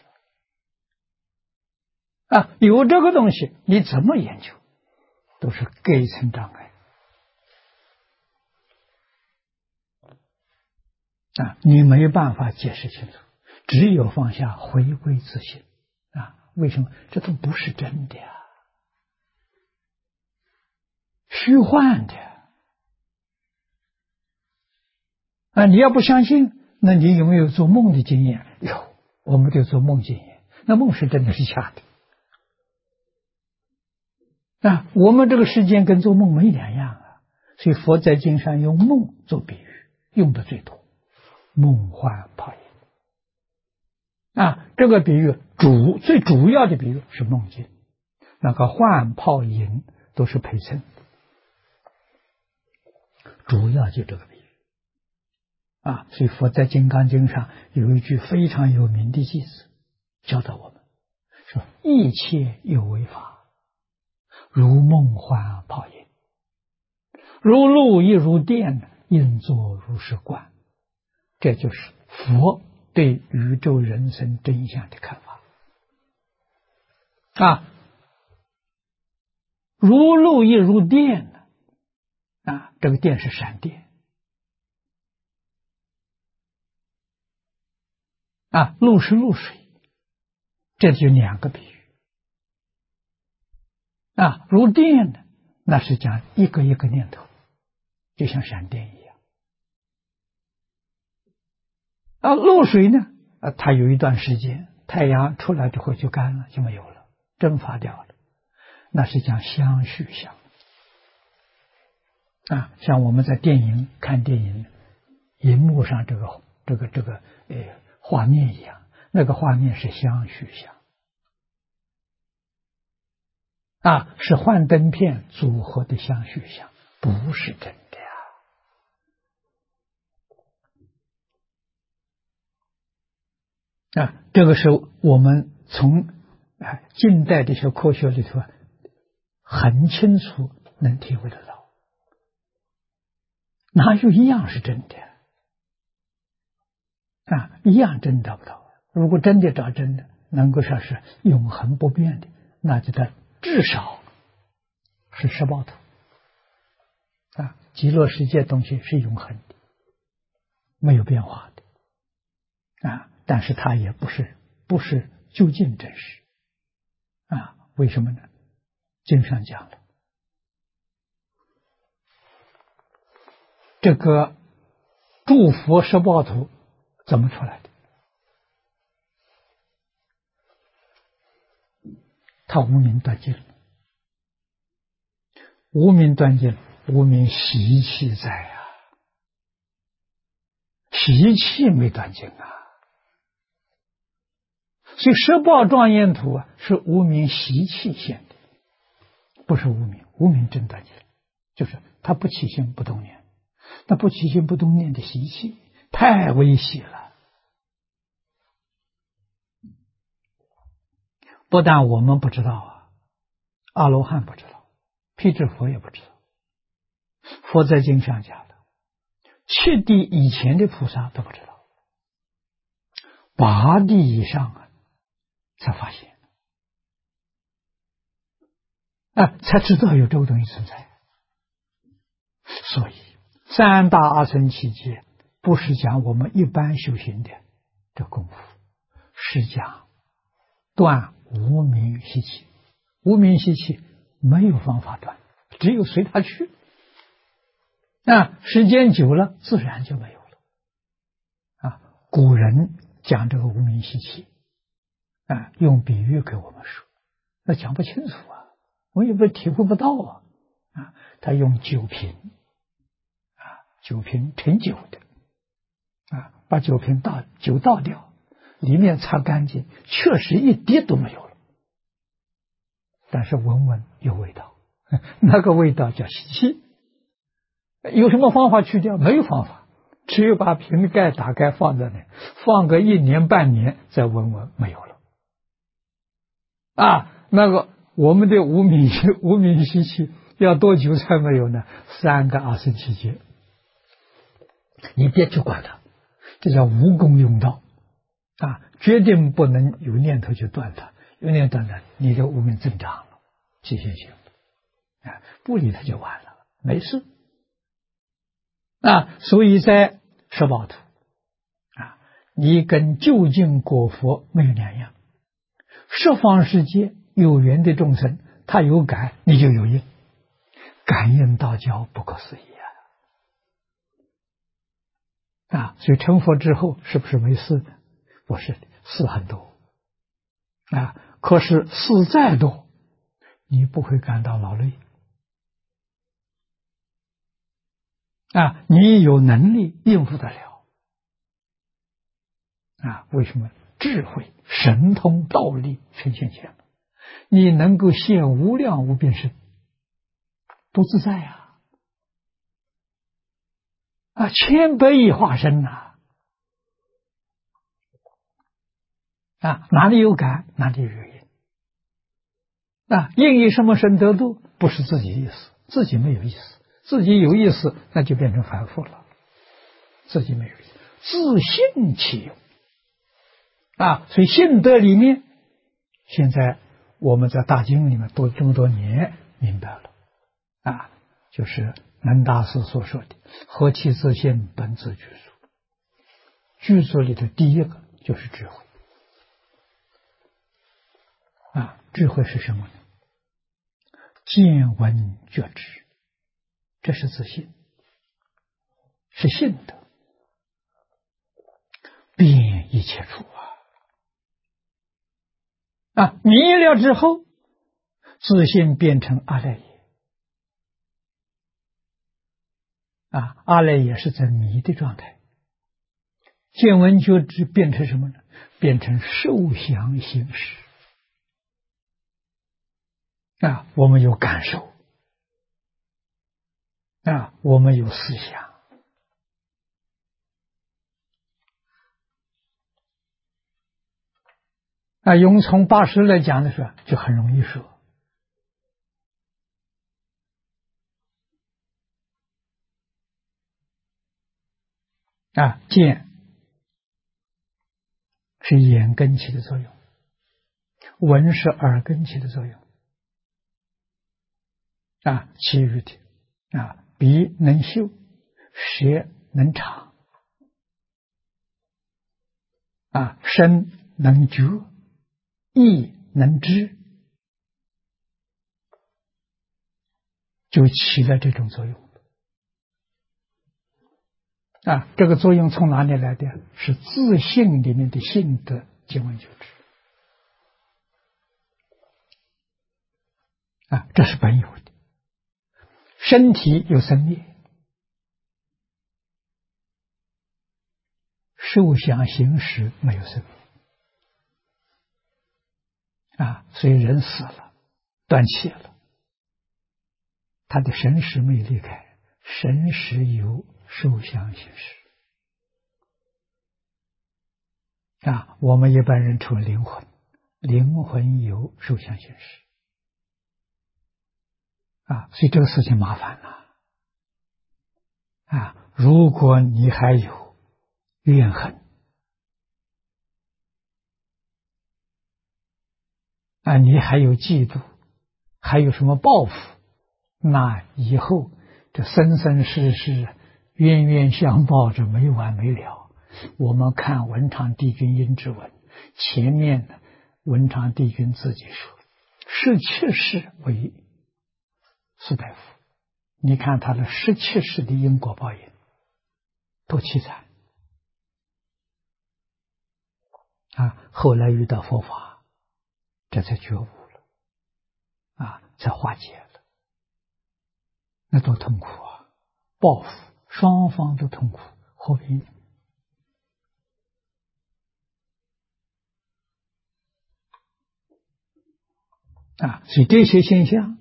有这个东西，你怎么研究都是隔层障碍你没办法解释清楚，只有放下，回归自信为什么？这都不是真的虚幻的你要不相信，那你有没有做梦的经验？有，我们就做梦经验，那梦是真的是假的我们这个时间跟做梦没两样所以佛在经上用梦做比喻，用的最多，梦幻泡影这个比喻最主要的比喻是梦境，那个幻泡影都是陪衬，主要就这个比喻所以佛在《金刚经》上有一句非常有名的句子，教导我们说：一切有为法，如梦幻泡影，如露亦如电，应作如是观。这就是佛对宇宙人生真相的看法如露亦如电这个电是闪电露是露水，这就两个比喻如电呢，那是讲一个一个念头，就像闪电一样露水呢它有一段时间太阳出来之后就干了，就没有了，蒸发掉了，那是讲相续相像我们在看电影荧幕上这个画面一样，那个画面是相续相是幻灯片组合的相续相，不是真的这个是我们从近代这些科学里头很清楚能体会得到，哪有一样是真的一样真找不到。如果真的找真的，能够说是永恒不变的，那就它至少是十报图极乐世界东西是永恒的，没有变化的但是它也不是究竟真实为什么呢？经上讲了，这个诸佛十报图怎么出来的？他无明断尽了，无明断尽，无明习气在习气没断尽所以十报庄严图是无明习气现的，不是无明真断尽，就是他不起心不动念，那不起心不动念的习气太微细了，不但我们不知道阿罗汉不知道，辟支佛也不知道。佛在经上讲的七地以前的菩萨都不知道，八地以上才发现才知道有这个东西存在。所以三大阿僧祇劫不是讲我们一般修行的这功夫，是讲断无明习气。无明习气没有方法断，只有随他去时间久了，自然就没有了。古人讲这个无明习气，用比喻给我们说，那讲不清楚我也体会不到他用酒瓶，酒瓶盛酒的，把酒瓶酒倒掉，里面擦干净，确实一滴都没有了，但是闻闻有味道，那个味道叫习气。有什么方法去掉？没有方法，只有把瓶盖打开放在那，放个1年半年再闻闻，没有了。那个我们的无明习气要多久才没有呢？3个阿僧祇劫。你别去管它，这叫无功用道决定不能有念头去断它，有念头呢，你的无明增长了，机械性不理它就完了，没事。所以在十宝图你跟究竟果佛没有两样。十方世界有缘的众生，他有感，你就有应，感应道交不可思议所以成佛之后是不是没事的？不是的，事很多可是事再多，你不会感到劳累你有能力应付得了为什么？智慧、神通、道力全现前了，你能够现无量无边身，多自在千百亿化身哪里有感，哪里有应应以什么身得度？不是自己意思，自己没有意思，自己有意思那就变成凡夫了，自己没有意思，自信其有所以信德里面，现在我们在大经里面这么多年明白了就是南大师所说的何其自信，本自具足。具足里的第一个就是智慧智慧是什么呢？见闻觉知，这是自信，是信德，遍一切处迷了之后，自信变成阿赖耶阿赖耶是在迷的状态，见闻觉知变成什么呢？变成受想行识我们有感受我们有思想用从80来讲的时候，就很容易说见是眼根起的作用，闻是耳根起的作用其余的鼻能嗅，舌能尝身能觉，意能知，就起了这种作用这个作用从哪里来的？是自性里面的性德见闻觉知这是本有的。身体有生灭，受想行识没有生灭所以人死了，断气了，他的神识没离开，神识有受想行识我们一般人称灵魂，灵魂有受想行识所以这个事情麻烦了如果你还有怨恨你还有嫉妒，还有什么报复，那以后这生生世世冤冤相报，这没完没了。我们看文昌帝君阴之文，前面的文昌帝君自己说：“是妾室为士大夫， 你看他的17世的因果报应多凄惨啊！后来遇到佛法，这才觉悟了啊，才化解了。那多痛苦啊！报复双方都痛苦，何必啊？所以这些现象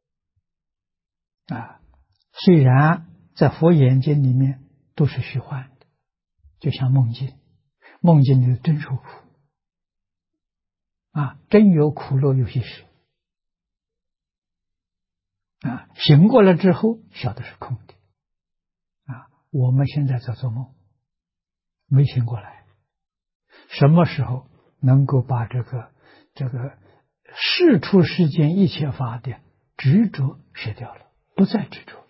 啊，虽然在佛眼睛里面都是虚幻的，就像梦境，梦境里真受苦啊，真有苦乐有些事啊，醒过来之后晓得是空的啊。我们现在在做梦，没醒过来，什么时候能够把这个世出世间一切法的执着舍掉了，不再执着了，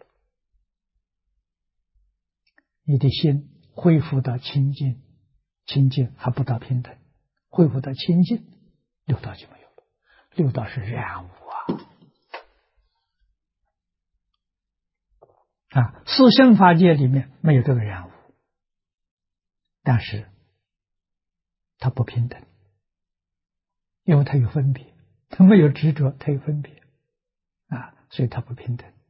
你的心恢复到清净，清净还不到平等，恢复到清净，六道就没有了。六道是染污啊！四圣法界里面没有这个染污，但是它不平等，因为它有分别，它没有执着，它有分别啊，所以它不平等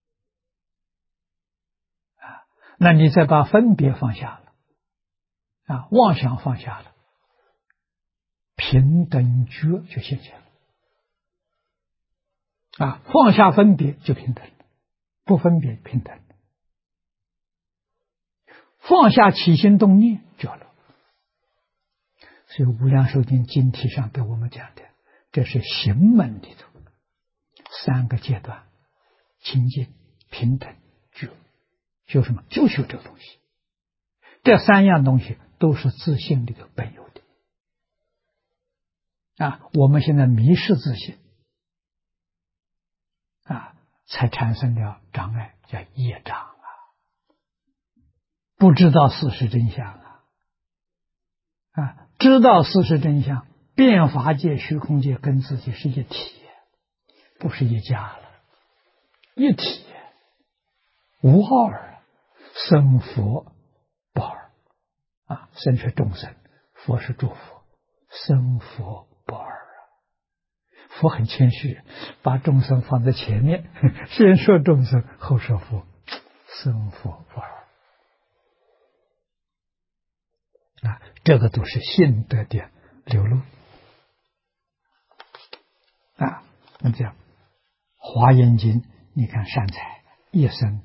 啊。那你再把分别放下了啊，妄想放下了，平等觉就现前了啊。放下分别就平等了，不分别平等了，放下起心动念觉了。所以《无量寿经》经题上给我们讲的，这是行门里头3个阶段：清净、平等、觉。修什么？就修这个东西。这3样东西都是自性里头本有的啊。我们现在迷失自性啊，才产生了障碍，叫业障啊。不知道事实真相啊，知道事实真相，变法界、虚空界跟自己是一体，不是一家了，一体无二，生佛不二啊。生是众生，佛是诸佛，生佛不二啊。佛很谦虚，把众生放在前面，先说众生，后说佛，生佛不二啊。这个都是性德的流露啊。那这样，《华严经》你看善财一生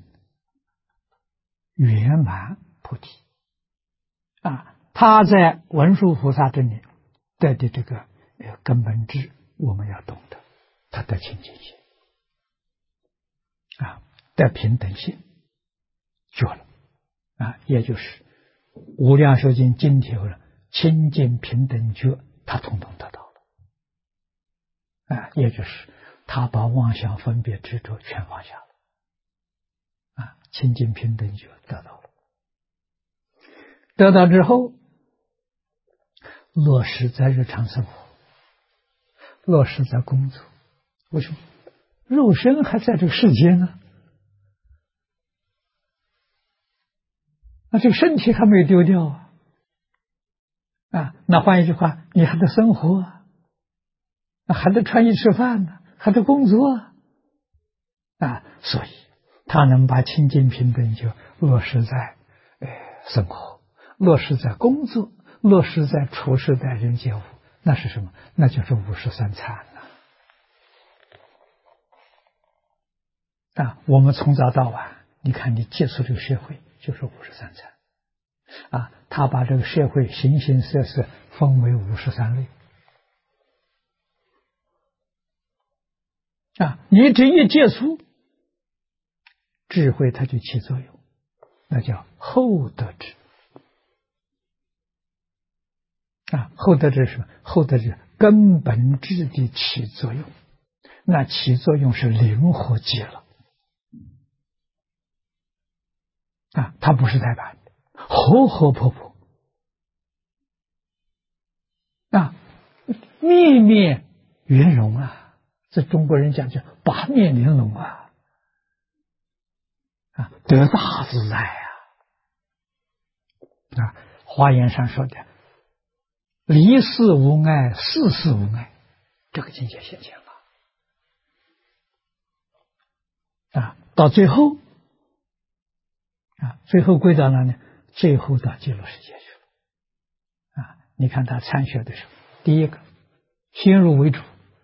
圆满菩提啊，他在文殊菩萨这里得的这个根本智，我们要懂得，他的清净心啊，的平等性觉了啊，也就是《无量寿经》经题了清净平等觉，他统统得到了啊，也就是他把妄想分别执着全放下了啊，清净平等觉得到了。得到之后，落实在日常生活，落实在工作。为什么？肉身还在这个世间呢，那这个身体还没有丢掉啊。那换一句话，你还得生活啊，还得穿衣吃饭呢，还得工作啊。所以他能把清净平等就落实在生活，落实在工作，落实在处事待人接物，那是什么？那就是53禅啊。我们从早到晚，你看你接触这个社会，就是53禅啊。他把这个社会形形色色分为53类啊。你只一接触，智慧它就起作用，那叫厚德智啊。厚德智是什么？厚德智根本质的起作用，那起作用是灵活极了啊，它不是呆板的，活活泼泼啊，面面圆融啊。这中国人讲叫八面玲珑啊得大自在华严上说的离事无碍，事事无碍，这个境界现前了到最后最后归到哪里？最后到极乐世界去了你看他参学的时候，第一个先入为主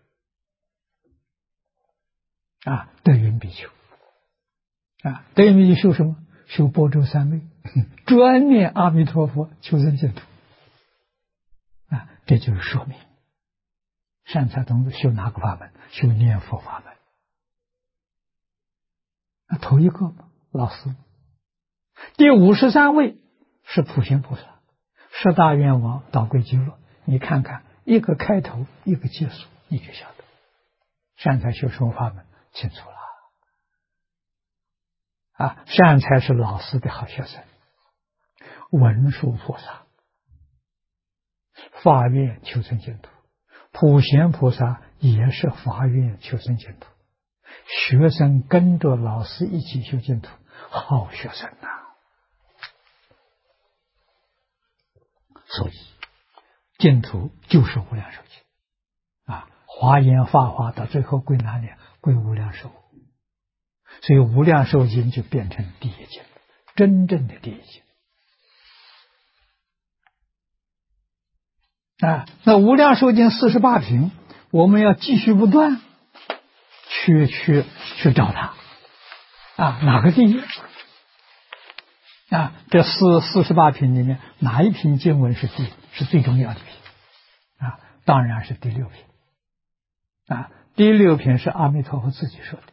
德云比丘德云比丘修什么？修般舟三昧，专念阿弥陀佛，求生净土这就是说明善财童子修哪个法门？修念佛法门头一个老师。第53位是普贤菩萨，十大愿王导归极乐。你看看一个开头一个结束，你就晓得善财修什么法门清楚了善财是老师的好学生，文殊菩萨发愿求生净土，普贤菩萨也是发愿求生净土，学生跟着老师一起修净土，好学生所以净土就是无量寿经华严法华到最后归哪里？归无量寿。所以无量寿经就变成第一经，真正的第一经那无量寿经48品，我们要继续不断去找它哪个第一这48品里面哪一品经文是最重要的品当然是第6品第6品是阿弥陀佛自己说的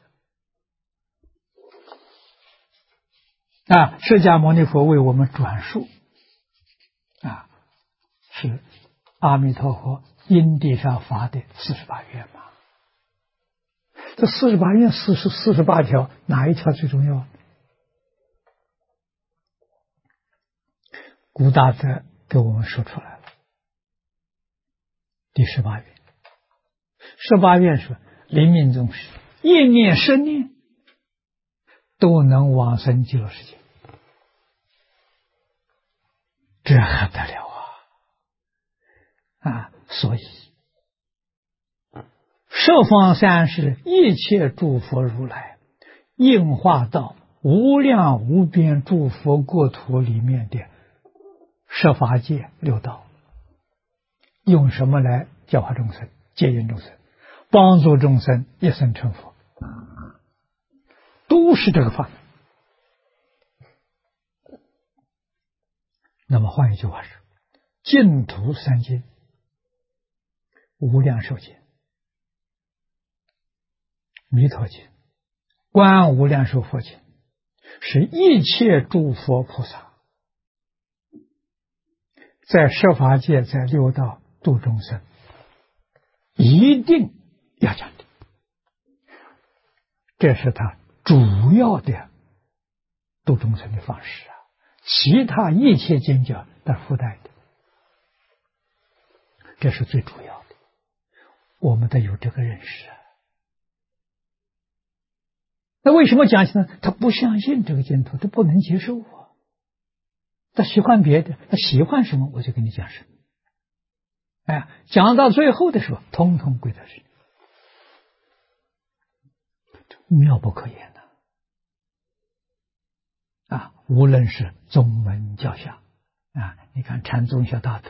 释迦牟尼佛为我们转述是阿弥陀佛因地上发的48愿嘛。这48愿48条，哪一条最重要？古大德给我们说出来了，第18愿。18愿说临命终时一念生念都能往生极乐世界，这还得了所以十方三世一切诸佛如来应化到无量无边诸佛国土里面的十法界六道，用什么来教化众生、接引众生、帮助众生一生成佛，都是这个法门。那么换一句话说，净土三经、无量寿经、弥陀经、观无量寿佛经，是一切诸佛菩萨在十法界、在六道度众生一定要讲的，这是他主要的度众生的方式其他一切经教都是附带的，这是最主要的，我们得有这个认识那为什么讲起呢？他不相信这个净土，他不能接受他喜欢别的，他喜欢什么我就跟你讲什么讲到最后的时候通通归到这里，妙不可言无论是宗门教下你看禅宗小大德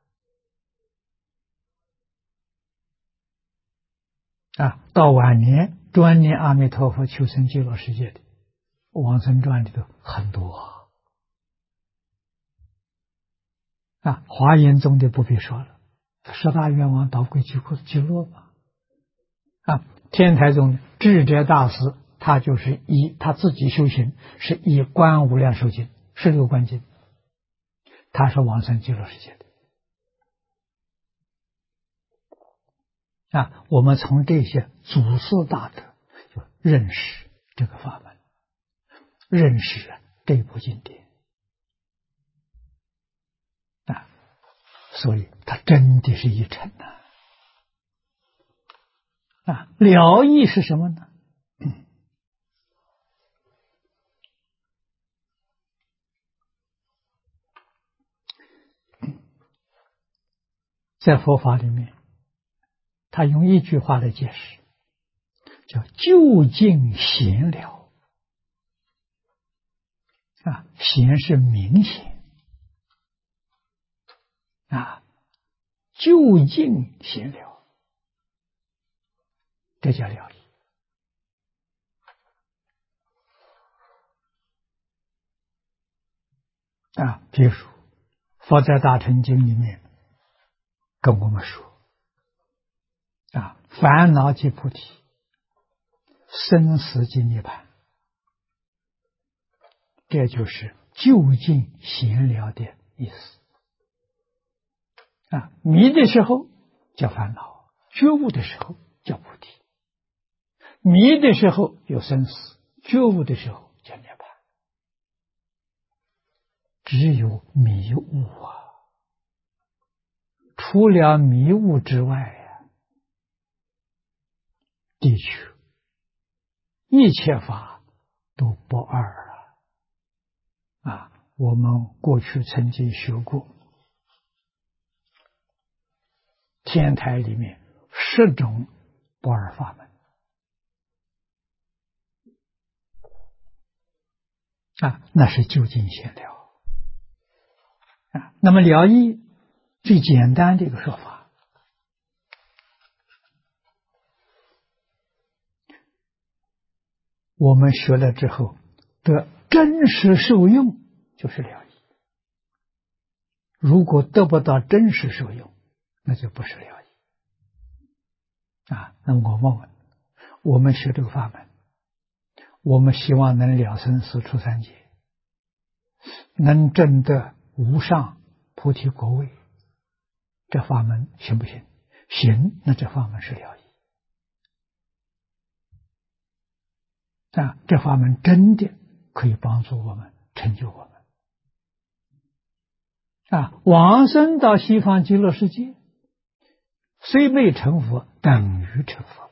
到晚年专念阿弥陀佛求生极乐世界的往生传里头很多华严宗的不必说了，十大愿王导归极乐嘛天台宗智者大师他就是他自己修行是以观无量寿经16观经，他是往生极乐世界的我们从这些祖师大德就认识这个法门，认识这部经典所以他真的是一尘了义是什么呢？ 在佛法里面，他用一句话来解释，叫究竟显了。显是明显究竟显了，这叫了义比如说佛在大乘经里面跟我们说烦恼即菩提，生死即涅槃，这就是究竟显了的意思迷的时候叫烦恼，觉悟的时候叫菩提。迷的时候有生死，觉悟的时候叫涅槃。只有迷悟除了迷悟之外的确一切法都不二我们过去曾经学过天台里面10种不二法门那是究竟显了那么了义最简单的一个说法，我们学了之后得真实受用就是了义，如果得不到真实受用，那就不是了义那么我问问，我们学这个法门，我们希望能了生死出三界，能证得无上菩提果位，这法门行不行？行，那这法门是了义这法门真的可以帮助我们成就我们往生到西方极乐世界，虽没成佛，等于成佛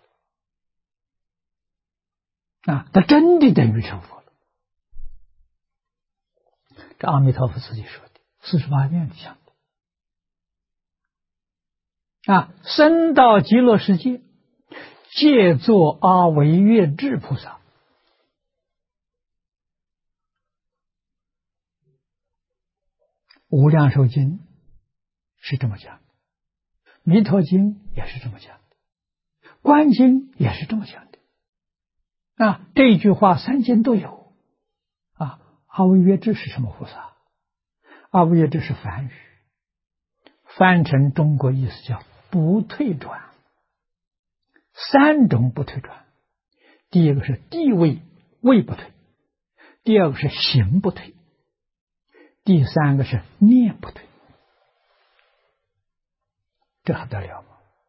他真的等于成佛了。这阿弥陀佛自己说的，48愿里讲的生到极乐世界，借作阿惟越致菩萨。无量寿经是这么讲的，弥陀经也是这么讲的，观经也是这么讲的这一句话三经都有阿惟越致是什么菩萨？阿惟越致是梵语，翻成中国意思叫不退转，3种不退转。第一个是地位不退，第二个是行不退，第三个是念不退。这还得了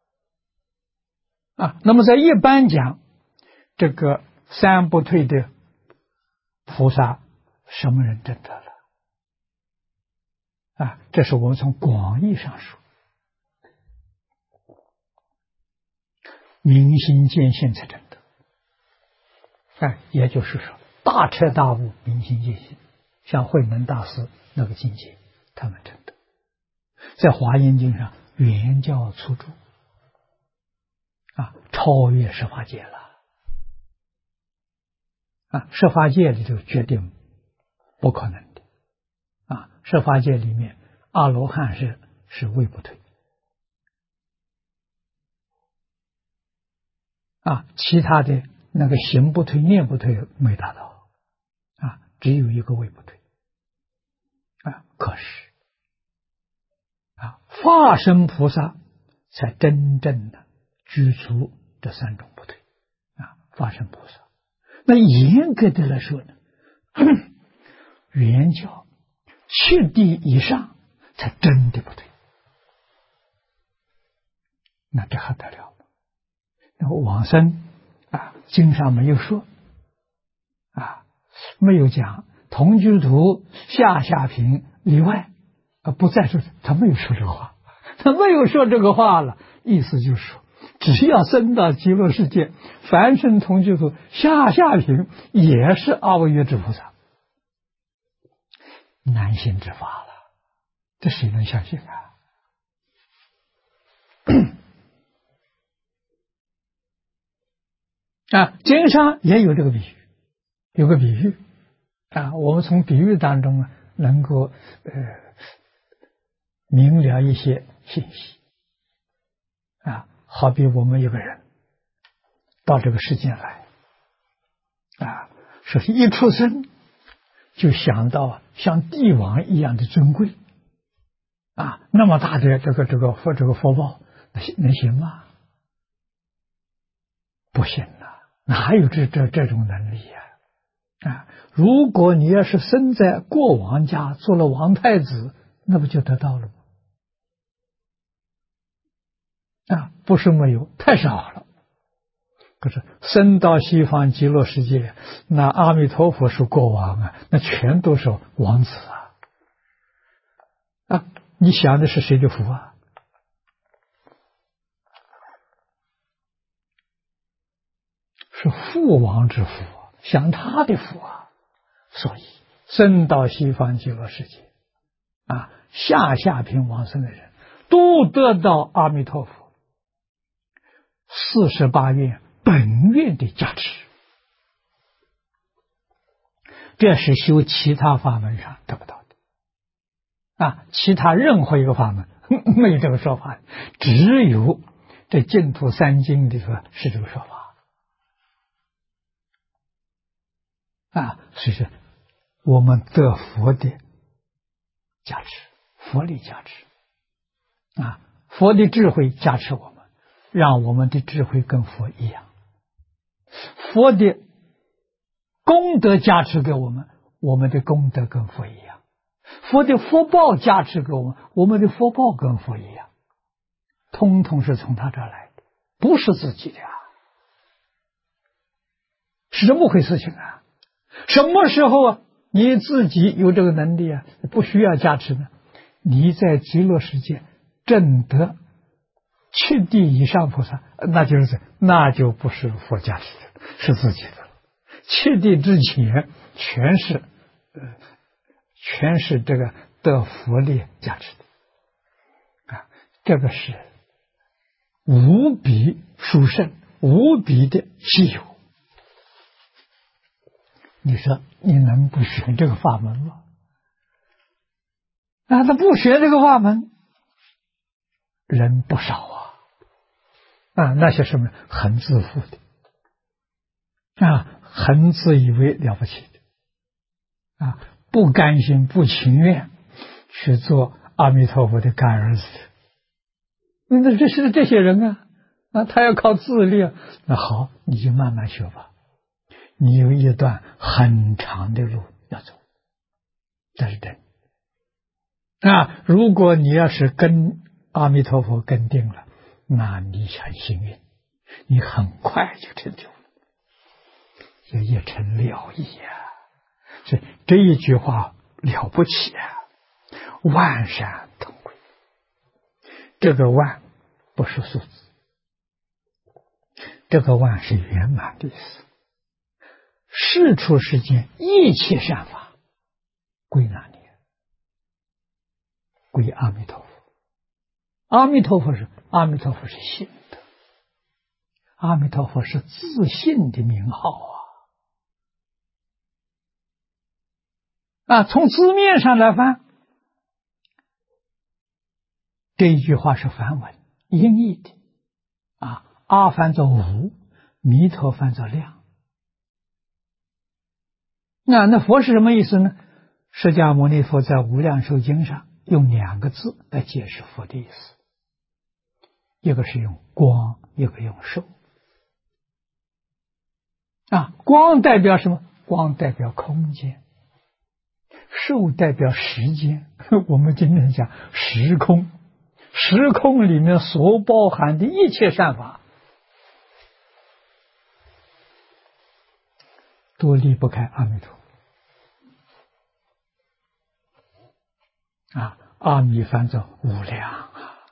吗？那么在一般讲，这个3不退的菩萨什么人证得了这是我们从广义上说，明心见性才证得也就是说大彻大悟，明心见性，像慧能大师那个境界他们证得。在华严经上圆教初住超越十法界了十法界里头决定不可能的十法界里面阿罗汉是位不退其他的那个行不退念不退没达到只有一个位不退可是化身菩萨才真正的具足这3种不退化身菩萨。那严格的来说呢，圆教7地以上才真的不退，那这还得了吗？那么往生经上没有说没有讲同居土下品例外不再说，他没有说这个话，他没有说这个话了，意思就是说只要升到极乐世界，凡圣同居土下品也是阿惟越致菩萨，难行之法了，这谁能相信经上也有这个比喻，有个比喻我们从比喻当中能够明了一些信息好比我们有个人到这个世界来说是一出生就想到像帝王一样的尊贵那么大的这个福报能行吗？不行哪有这种能力如果你要是生在过王家做了王太子，那不就得到了吗？不是没有，太少了。可是生到西方极乐世界，那阿弥陀佛是国王那全都是王子你想的是谁的福是父王之福享他的福所以生到西方极乐世界下品往生的人都得到阿弥陀佛48愿本愿的加持，这是修其他法门上得不到的其他任何一个法门没有这个说法，只有这净土三经里头是这个说法所以说我们得佛的加持，佛力加持佛的智慧加持我们，让我们的智慧跟佛一样，佛的功德加持给我们，我们的功德跟佛一样，佛的福报加持给我们，我们的福报跟佛一样，通通是从他这儿来的，不是自己的是这么回事情什么时候你自己有这个能力不需要加持呢？你在极乐世界证得7地以上菩萨，那就不是佛加持的，是自己的。7地之前全是这个得佛力加持的这个是无比殊胜，无比的稀有。你说你能不学这个法门吗？他不学这个法门人不少那些什么很自负的很自以为了不起的不甘心不情愿去做阿弥陀佛的干儿子那这是这些人他要靠自力那好，你就慢慢学吧，你有一段很长的路要走，这是真如果你要是跟阿弥陀佛跟定了，那你很幸运，你很快就成就了，就一成了义所以这一句话了不起万善同归，这个万不是数字，这个万是圆满的意思。世出世间一切善法归哪里？归阿弥陀佛。阿弥陀佛是信的，阿弥陀佛是自信的名号从字面上来翻，这一句话是梵文音译的阿翻作无，弥陀翻作量。那佛是什么意思呢？释迦牟尼佛在无量寿经上用2个字来解释佛的意思，一个是用光，一个用寿光代表什么？光代表空间，寿代表时间。我们今天讲时空，时空里面所包含的一切善法都离不开阿弥陀阿弥翻作无量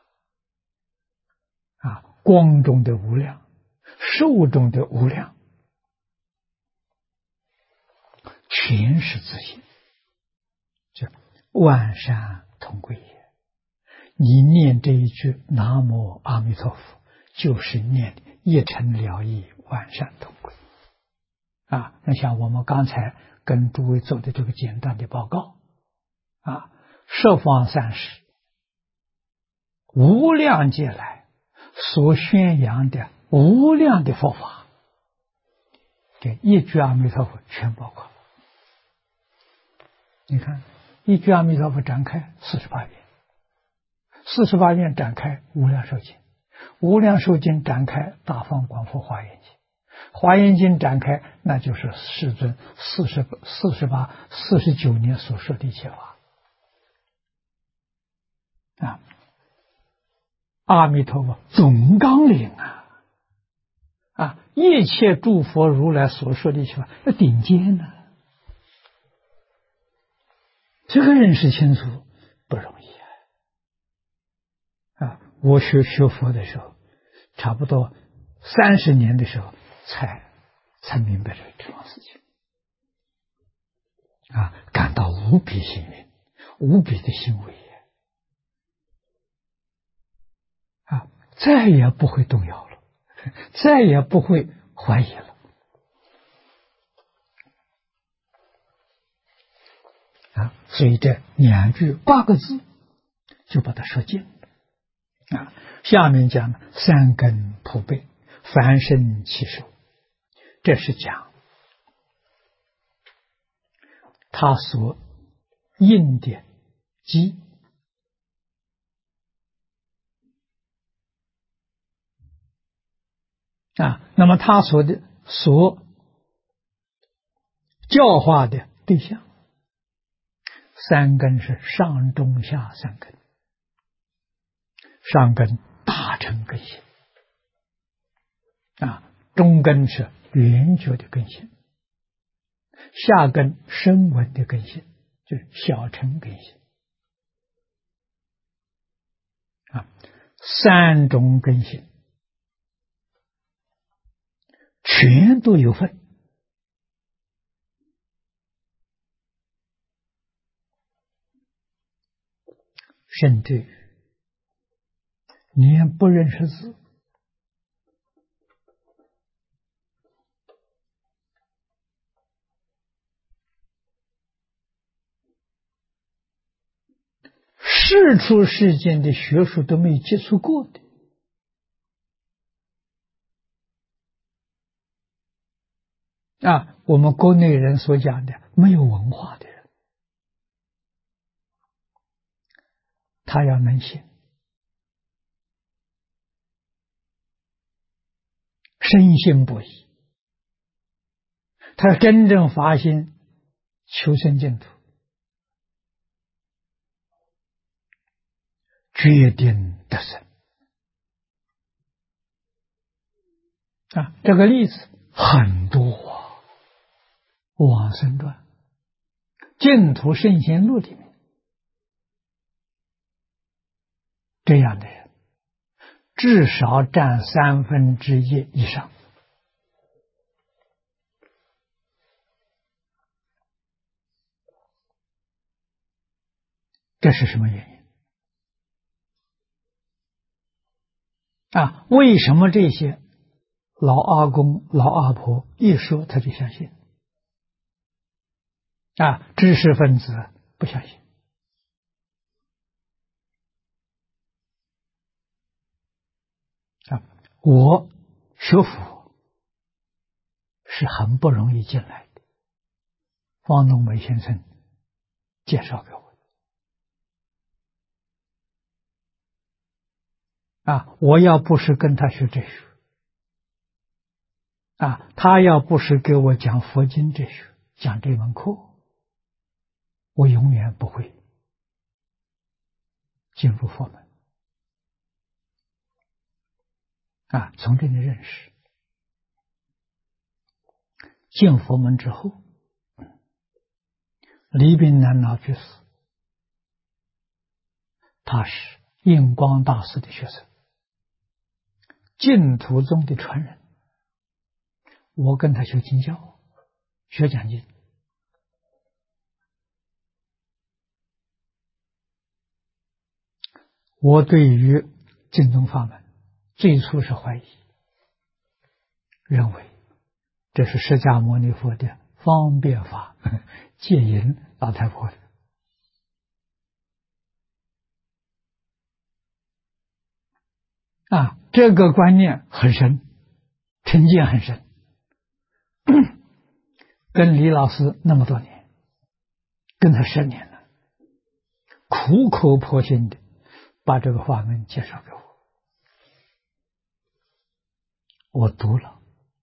光中的无量，寿中的无量，全是自性，就万善同归也。你念这一句南无阿弥陀佛，就是念一成了义， 万善同归。那像我们刚才跟诸位做的这个简单的报告，十方三世无量劫来所宣扬的无量的佛法，这一句阿弥陀佛全包括。你看，一句阿弥陀佛展开48愿，48愿展开无量寿经，无量寿经展开大放广佛华严经，华严经展开那就是世尊49年所说的一切法。阿弥陀佛总纲领一切诸佛如来所说的一切法，那顶尖呢。这个认识清楚不容易我学佛的时候，差不多30年的时候才明白这桩事情感到无比幸运，无比的欣慰再也不会动摇了，再也不会怀疑了所以这2句8个字就把它说尽了下面讲三根普被，凡身起受，这是讲他所应的机那么他所教化的对象，三根是上中下三根，上根大乘根性中根是圆觉的根性，下根声闻的根性，就是小乘根性三种根性全都有份甚至连不认识字世出世间的学术都没有接触过的我们国内人所讲的没有文化的人，他要能信，深信不疑，他真正发心求生净土，决定得生这个例子很多往生传、净土圣贤录里面，这样的人至少占1/3以上。这是什么原因为什么这些老阿公、老阿婆一说他就相信知识分子不相信我学佛是很不容易进来的，方东梅先生介绍给我我要不是跟他学哲学他要不是给我讲佛经哲学，讲这门课，我永远不会进入佛门从这里认识，进佛门之后，李炳南老居士他是印光大师的学生，净土宗的传人，我跟他学经教，学讲经我对于净宗法门最初是怀疑， 认为这是释迦牟尼佛的方便法，戒引老太婆的。这个观念很深，成见很深。跟李老师那么多年，跟他10年了，苦口婆心的把这个法门介绍给我，我读了，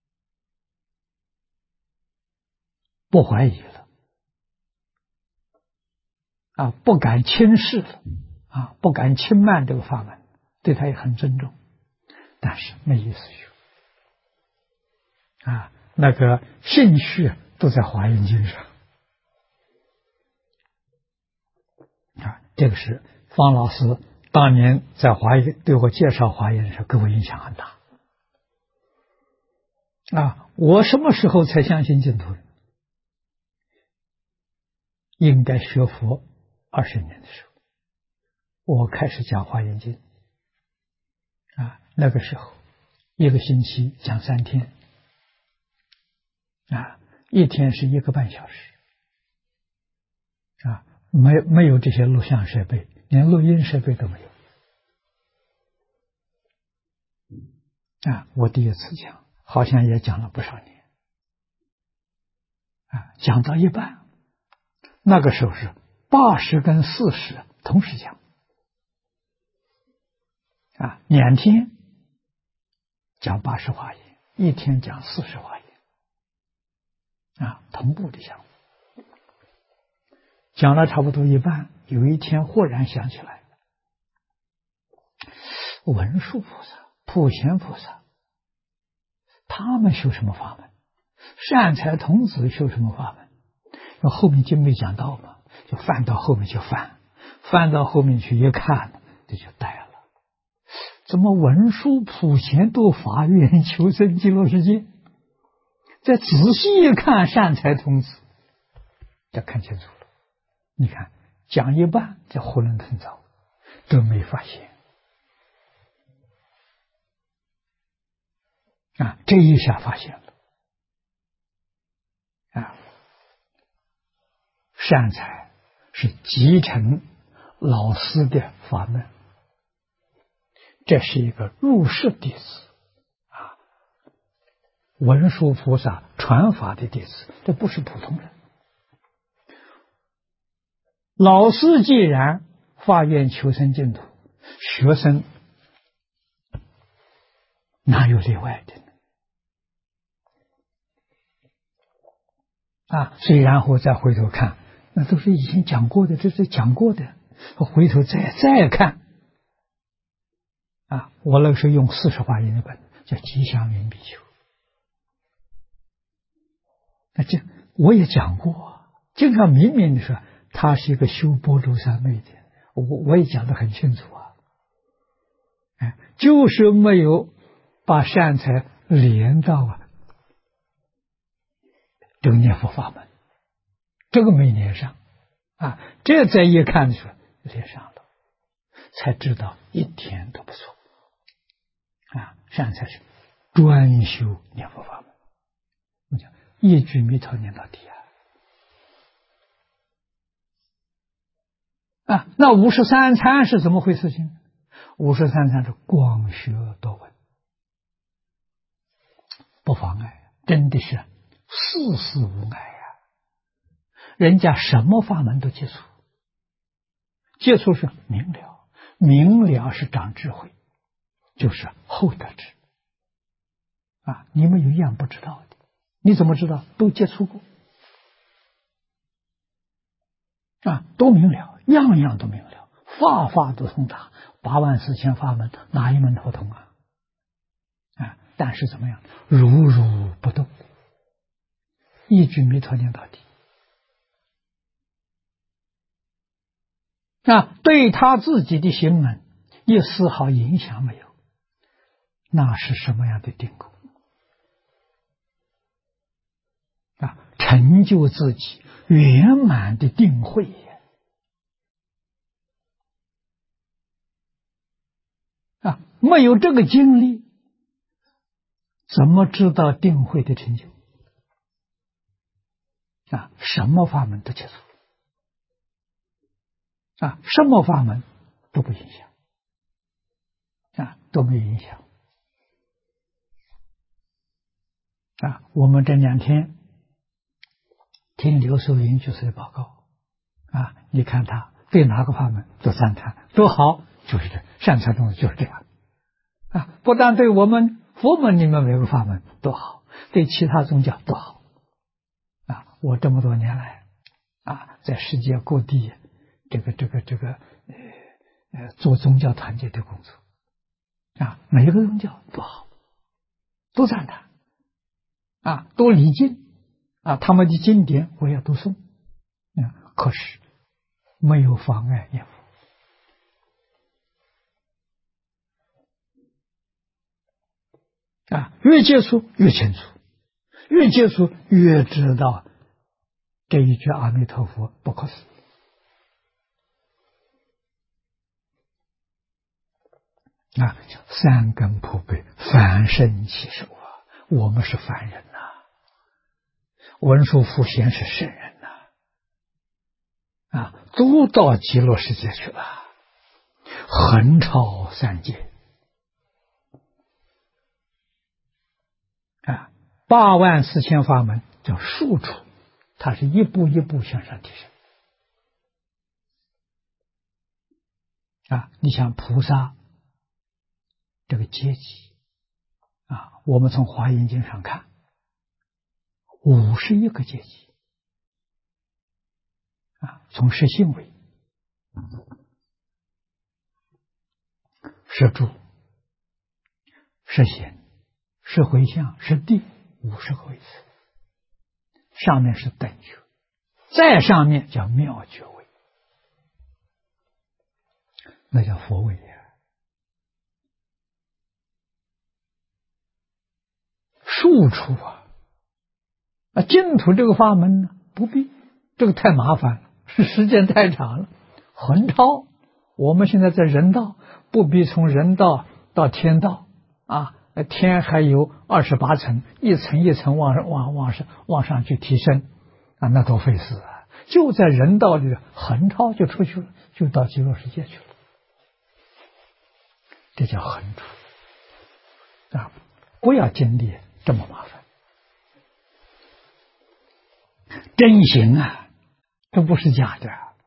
不怀疑了，不敢轻视了，不敢轻慢这个法门，对他也很尊重，但是没意思学，那个兴趣都在华严经上，这个是方老师当年在华严对我介绍华严的时候，给我影响很大。我什么时候才相信净土？应该学佛20年的时候，我开始讲华严经，那个时候1个星期讲3天，1天是1个半小时，没有这些录像设备，连录音设备都没有。我第一次讲，好像也讲了不少年，讲到一半，那个时候是80跟40同时讲，2天讲80华严，1天讲40华严，同步的讲，讲了差不多一半，有一天忽然想起来，文殊菩萨、普贤菩萨，他们修什么法门？善财童子修什么法门？那后面经没讲到嘛，就翻到后面去翻到后面去一看，这就呆了。怎么文殊普贤都发愿求生极乐世界？再仔细一看，善财童子，这看清楚了。你看讲一半，这囫囵吞枣，都没发现。这一下发现了。善财是继承老师的法门，这是一个入世弟子文殊菩萨传法的弟子，这不是普通人。老师既然发愿求生净土，学生哪有例外的呢？所以然后再回头看，那都是以前讲过的，这是讲过的，回头再看我那个时候用40华严的本，叫吉祥云比丘。这我也讲过，经常明明的说他是一个修波州三昧的，我也讲得很清楚就是没有把善财连到这个念佛法门，这个没连上这再一看的时候连上了，才知道一点都不错善财是专修念佛法门，我讲一句弥陀念到底那53参是怎么回事情？53参是广学多闻，不妨碍，真的是事事无碍人家什么法门都接触，接触是明了，明了是长智慧，就是厚德智你们有一样不知道的，你怎么知道？都接触过都明了，样样都明了，法法都通达，84000法门哪一门不通但是怎么样？如如不动，一句弥陀念到底对他自己的行门一丝毫影响没有，那是什么样的定功成就自己圆满的定慧没有这个经历， 怎么知道定慧的成就？什么法门都接触，什么法门都不影响，都没有影响。我们这2天听刘素云居士的报告，你看他对哪个法门都赞叹，多好，就是这善财童子就是这样。不但对我们佛门里面每个法门都好，对其他宗教都好。我这么多年来，在世界各地做宗教团结的工作，每一个宗教都好，都赞叹，都礼敬，他们的经典我也都诵，可是没有妨碍念佛。越接触越清楚，越接触越知道这一句阿弥陀佛不可思议。三根普被，凡圣其手我们是凡人文殊普贤是圣人都到极乐世界去了，横超3界84000法门叫数处，它是一步一步向上提升。你像菩萨这个阶级我们从华严经上看51个阶级从实性位、实住、实行、实回向、实地50个位次，上面是等觉，再上面叫妙觉位，那叫佛位数处净土这个法门呢不必，这个太麻烦了，时间太长了，横超。我们现在在人道，不必从人道到天道天还有28层，一层一层往上去提升那多费事就在人道里横超就出去了，就到极乐世界去了，这叫横出不要经历这么麻烦。真行这不是假的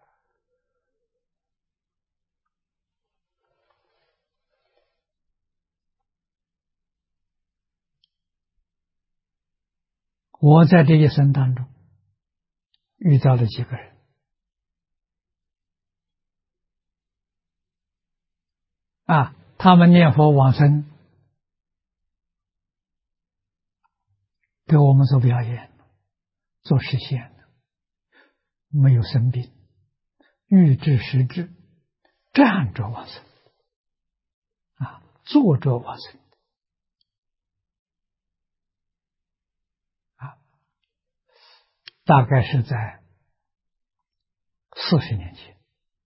我在这一生当中遇到了几个人他们念佛往生，给我们做表演，做实现，没有生病，欲知时至，站着往生坐着往生大概是在40年前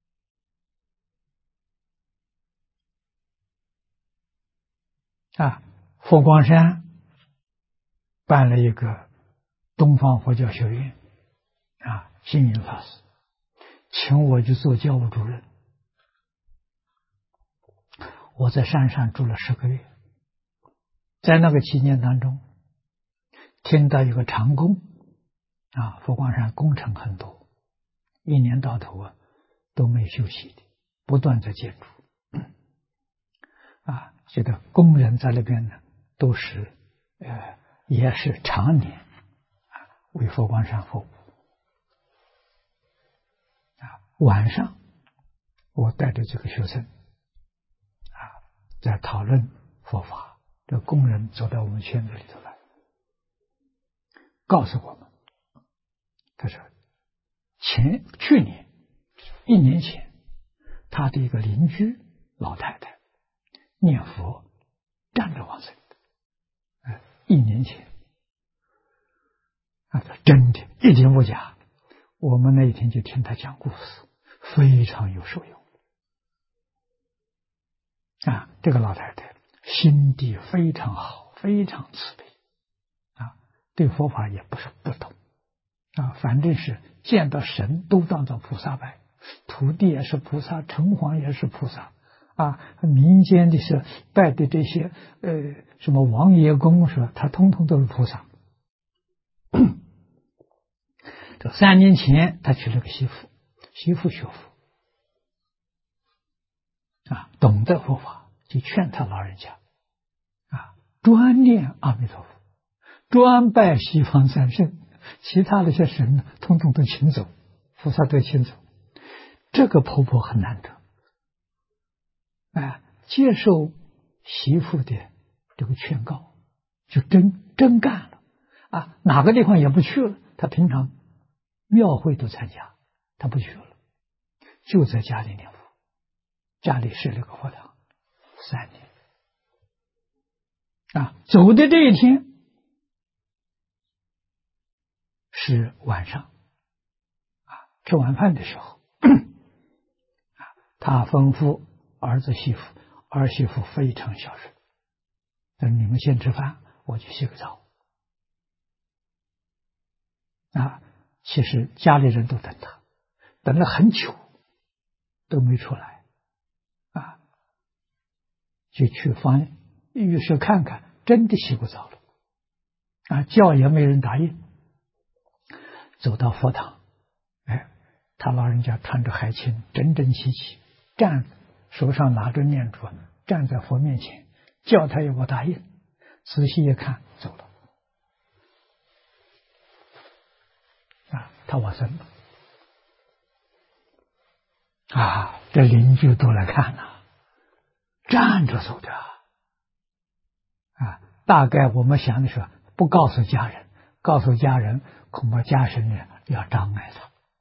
佛光山办了一个东方佛教学院星云法师请我去做教务主任，我在山上住了10个月，在那个期间当中听到一个长工佛光山工程很多，一年到头都没休息的，不断在建筑这个工人在那边呢都是也是常年为佛光山服务晚上我带着这个学生在讨论佛法，这工人走到我们圈子里头来告诉我们，他说去年1年前他的一个邻居老太太念佛站着往生的，1年前真的一点不假。我们那一天就听他讲故事，非常有受用这个老太太心地非常好非常慈悲啊，对佛法也不是不懂啊，反正是见到神都当作菩萨拜，土地也是菩萨，城隍也是菩萨啊，民间的是拜的这些什么王爷公是吧？他通通都是菩萨。这3年前，他娶了个媳妇，媳妇学佛啊，懂得佛法，就劝他老人家啊，专念阿弥陀佛，专拜西方三圣，其他的些神呢，通通都请走，菩萨都请走。这个婆婆很难得，接受媳妇的这个劝告，就真干了啊，哪个地方也不去了，她平常庙会都参加，他不去了，就在家里念佛，家里设了个佛堂，3年啊。走的这一天是晚上啊，吃晚饭的时候他吩咐儿子媳妇，儿媳妇非常孝顺，他说你们先吃饭，我去洗个澡啊。其实家里人都等他，等了很久都没出来啊，就去浴室看看，真的洗过澡了啊，叫也没人答应。走到佛堂，他老人家穿着海青，整整齐齐站，手上拿着念珠，站在佛面前，叫他也不答应。仔细一看，走了啊，他往生了啊！这邻居都来看了，站着走的啊。大概我们想的是不告诉家人，告诉家人恐怕家人呢要障碍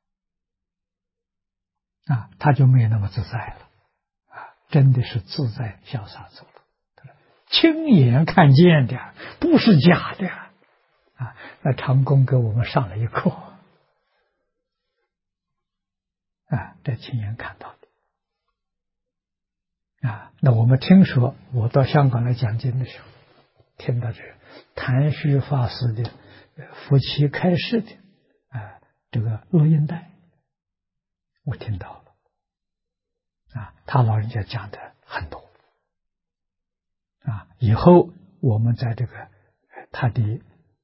他啊，他就没有那么自在了啊，真的是自在潇洒走了，亲眼看见的，不是假的啊。那长工给我们上了一课啊，这亲眼看到的啊。那我们听说，我到香港来讲经的时候，听到这谭旭法师的夫妻开示的这个录音带，我听到了啊，他老人家讲的很多啊。以后我们在这个他的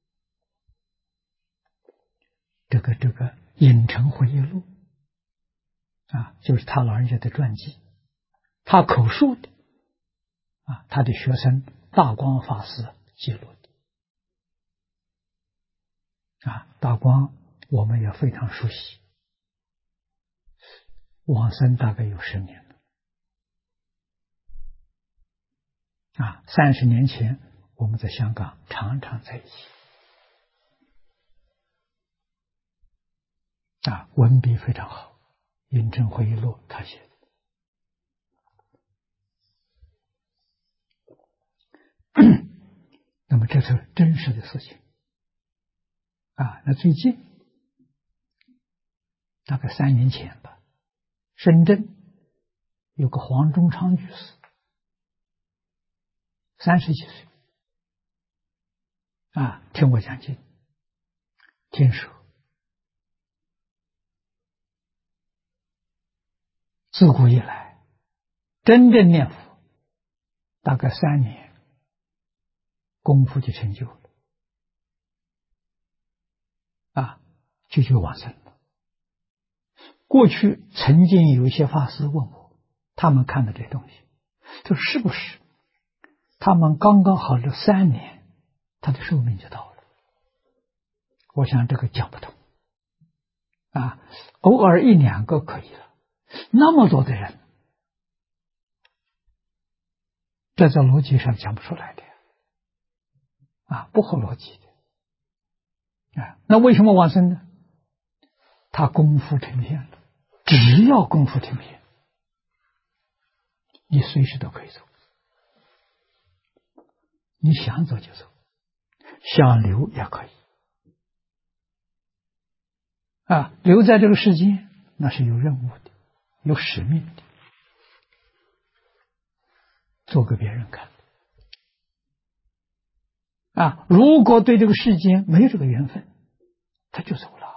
这个影城回忆录啊，就是他老人家的传记，他口述的啊，他的学生大光法师记录的啊。大光我们也非常熟悉，往生大概有10年了啊。30年前我们在香港常常在一起啊，文笔非常好，影城回忆录他写的。那么这是真实的事情啊。那最近大概3年前吧，深圳有个黄忠昌居士，30几岁啊，听我讲经，听说自古以来真正念佛大概3年功夫就成就了啊，就往生了。过去曾经有一些法师问我，他们看到这东西，这是不是他们刚刚好这3年，他的寿命就到了？我想这个讲不通啊，偶尔1、2个可以了，那么多的人，这在逻辑上讲不出来的啊，不合逻辑的啊。那为什么往生呢？他功夫成片了，只要功夫成片，你随时都可以走，你想走就走，想留也可以啊。留在这个世界，那是有任务的，有使命的，做给别人看如果对这个世间没有这个缘分，他就走了。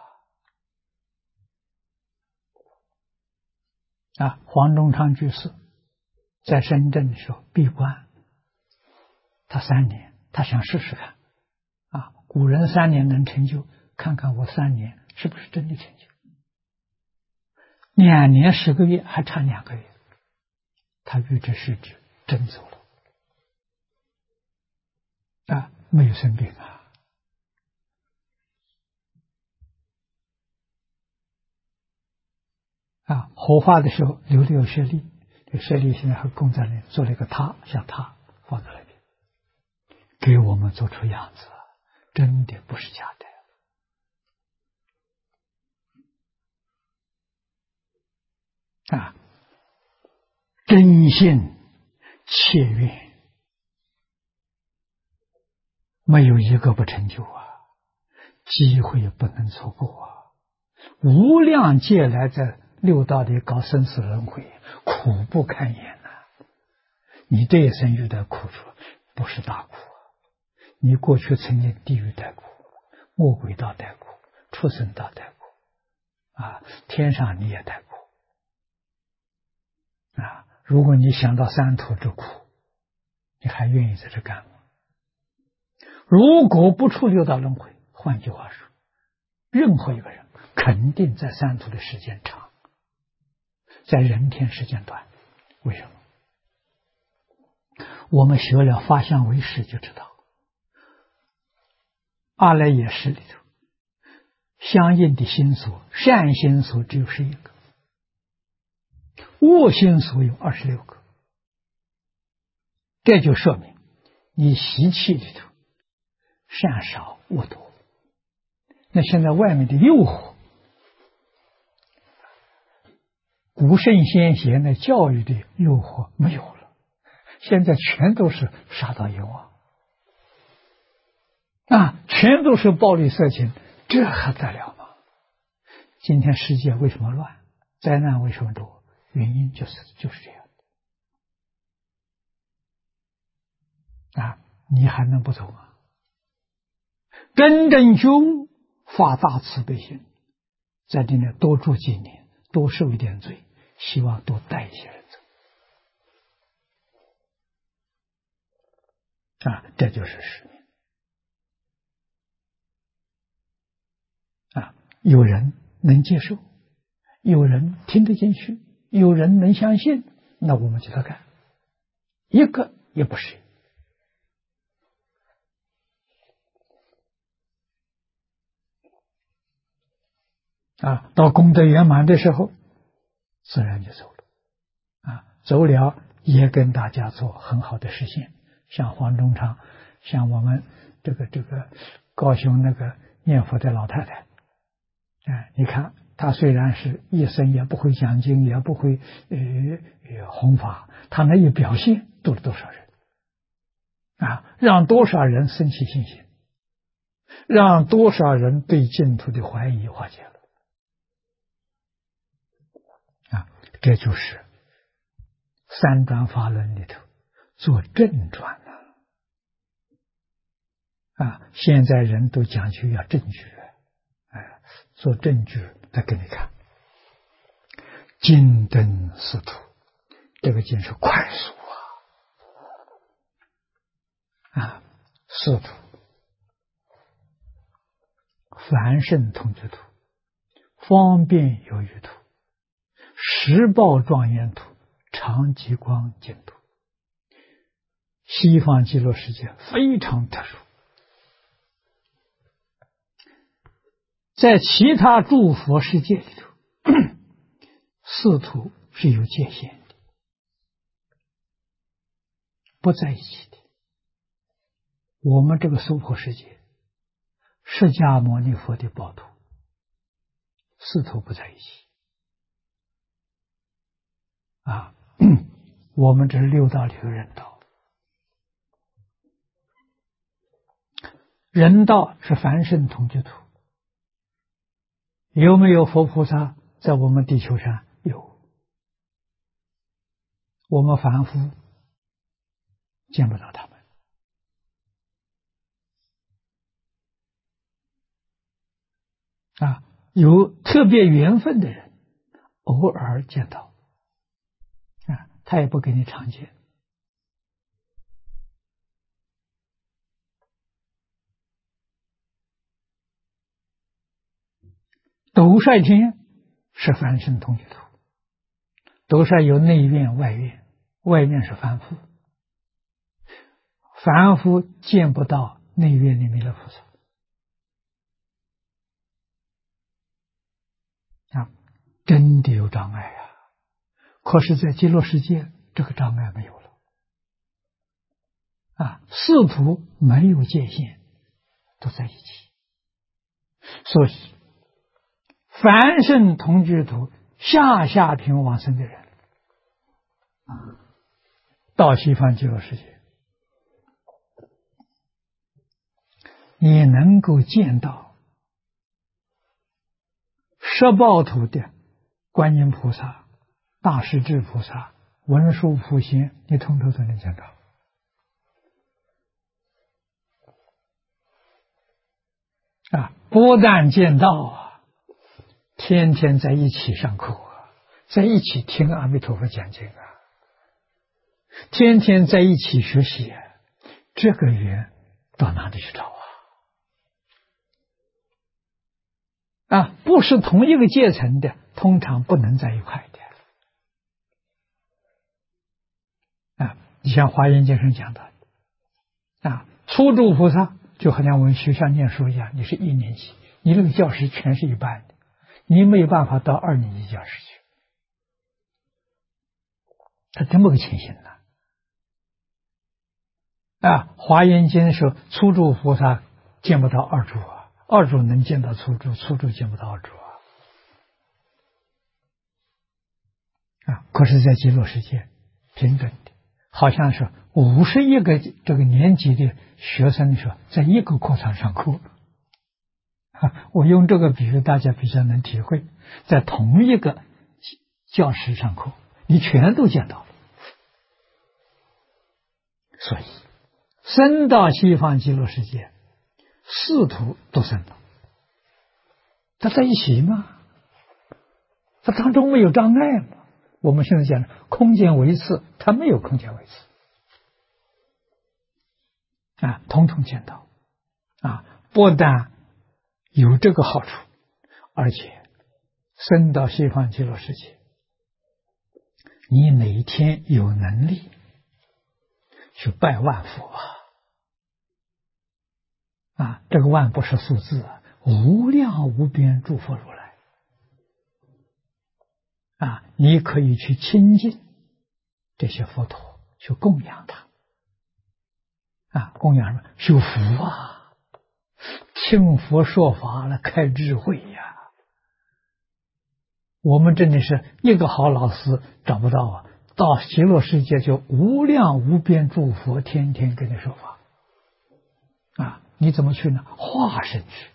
黄宗昌居士在深圳的时候闭关，他3年，他想试试看。古人3年能成就，看看我3年是不是真的成就。2年10个月，还差2个月，他预知时至，真走了。没有生病火化的时候留的有舍利，这舍利现在还供在那里，做了一个塔，像塔放在那里，给我们做出样子，真的不是假的。真心切愿，没有一个不成就机会不能错过无量劫来在六道里搞生死轮回，苦不堪言你这一生遇到苦处，不是大苦你过去曾经地狱待苦，魔鬼道待苦，畜生道待苦天上你也待苦如果你想到三途之苦，你还愿意在这干吗？如果不出六道轮回，换句话说，任何一个人肯定在三途的时间长，在人天时间短。为什么？我们学了法相唯识就知道，阿赖耶识里头相应的心所，善心所只有11个，恶心所有26个，这就说明你习气里头善少恶多。那现在外面的诱惑，古圣先贤的教育的诱惑没有了，现在全都是杀盗淫妄全都是暴力色情，这还得了吗？今天世界为什么乱，灾难为什么多？原因就是这样你还能不走吗？真正觉悟，发大慈悲心，在这里多住几年，多受一点罪，希望多带一些人走这就是使命有人能接受，有人听得进去，有人能相信，那我们就要干，一个也不是到功德圆满的时候，自然就走了走了也跟大家做很好的实现。像黄宗昌，像我们这个高雄那个念佛的老太太你看他虽然是一生也不会讲经，也不会弘法，他那一表现度了多少人让多少人生起信心，让多少人对净土的怀疑化解了这就是三转法轮里头做正转现在人都讲究要证据做证据再给你看金灯四土，这个经是快速四土凡圣同居土，方便有余土，实报庄严土，常极光净土。西方极乐世界非常特殊，在其他诸佛世界里头四土是有界限的，不在一起的。我们这个娑婆世界，释迦牟尼佛的宝土，四土不在一起我们这是六道里的人道，人道是凡圣同居土，有没有佛菩萨在我们地球上？有，我们凡夫见不到他们有特别缘分的人，偶尔见到，他也不给你常见。斗率天是凡圣同居土，斗率有内院外院，外院是凡夫，凡夫见不到内院里弥勒菩萨。真的有障碍啊！可是，在极乐世界，这个障碍没有了。四土没有界限，都在一起。所以，凡圣同居土下品往生的人，到西方极乐世界，你能够见到十报土的观音菩萨、大势至菩萨、文殊普贤，你通通都能见到。不但见到天天在一起上课在一起听阿弥陀佛讲经天天在一起学习这个缘到哪里去找不是同一个阶层的，通常不能在一块的。你像华严经上讲的初住菩萨就好像我们学校念书一样，你是1年级，你那个教室全是一般的，你没有办法到2年级教室去。他这么个情形华严经说初住菩萨见不到二住二住能见到初住，初住见不到二住可是在极乐世界平等的，好像是51个这个年级的学生说在一个课堂上课我用这个比喻大家比较能体会，在同一个教室上课，你全都见到了。所以生到西方极乐世界，四土都生了，它在一起吗？它当中没有障碍吗？我们现在讲空间维次，它没有空间维次统统见到不但有这个好处，而且生到西方极乐世界，你每天有能力去拜万佛这个万不是数字无量无边诸佛如来你可以去亲近这些佛陀，去供养他供养什么？修福听佛说法了，开智慧我们真的是一个好老师找不到到极乐世界就无量无边诸佛天天跟你说法你怎么去呢？化身去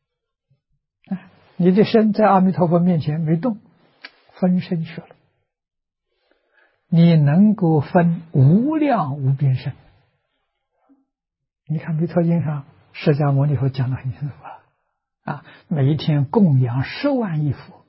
你的身在阿弥陀佛面前没动，分身去了。你能够分无量无边身，你看《弥陀经》上释迦牟尼佛讲得很清楚每一天供养10万亿佛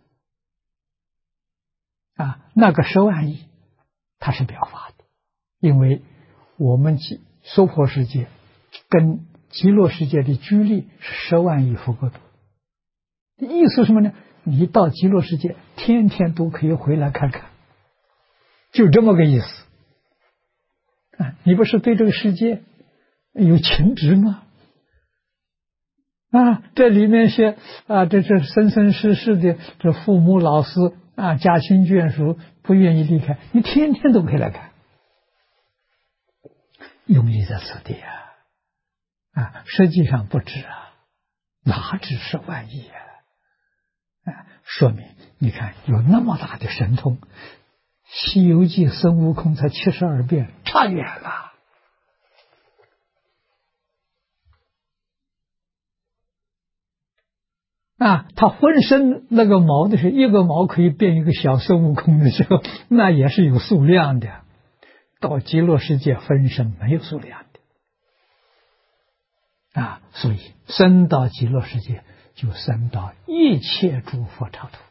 那个10万亿它是表法的，因为我们娑婆世界跟极乐世界的居力是10万亿佛国土，意思是什么呢？你到极乐世界天天都可以回来看看，就这么个意思你不是对这个世界有情执吗？这里面是这是生生世世的这父母老师家亲眷属不愿意离开，你天天都可以来看，用意在此地实际上不止哪止10万亿说明你看有那么大的神通，《西游记》孙悟空才72变，差远了他浑身那个毛的是一个毛可以变一个小孙悟空的时候，那也是有数量的。到极乐世界分身没有数量的所以生到极乐世界就升到一切诸佛刹土。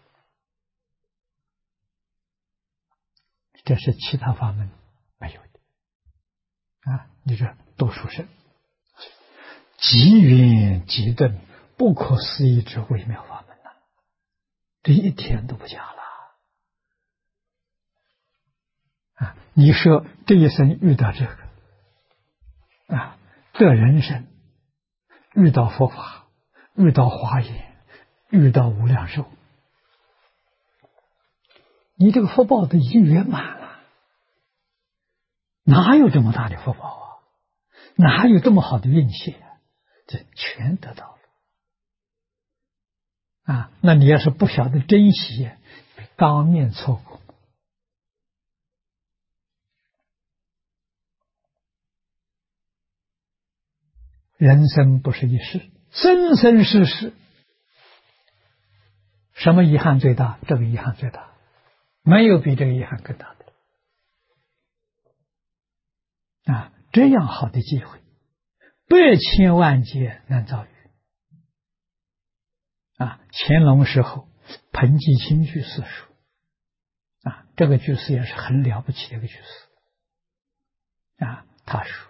这是其他法门没有的你这多殊胜，极圆极顿，不可思议之微妙法门这一点都不假了你说这一生遇到这个得人生，遇到佛法，遇到华严，遇到无量寿，你这个福报都已经圆满了，哪有这么大的福报哪有这么好的运气这全得到了那你要是不晓得珍惜当面错过。人生不是一世，生生世世，什么遗憾最大？这个遗憾最大，没有比这个遗憾更大的这样好的机会，百千万劫难遭遇乾隆时候，彭继清居士说这个居士也是很了不起的一个居士他说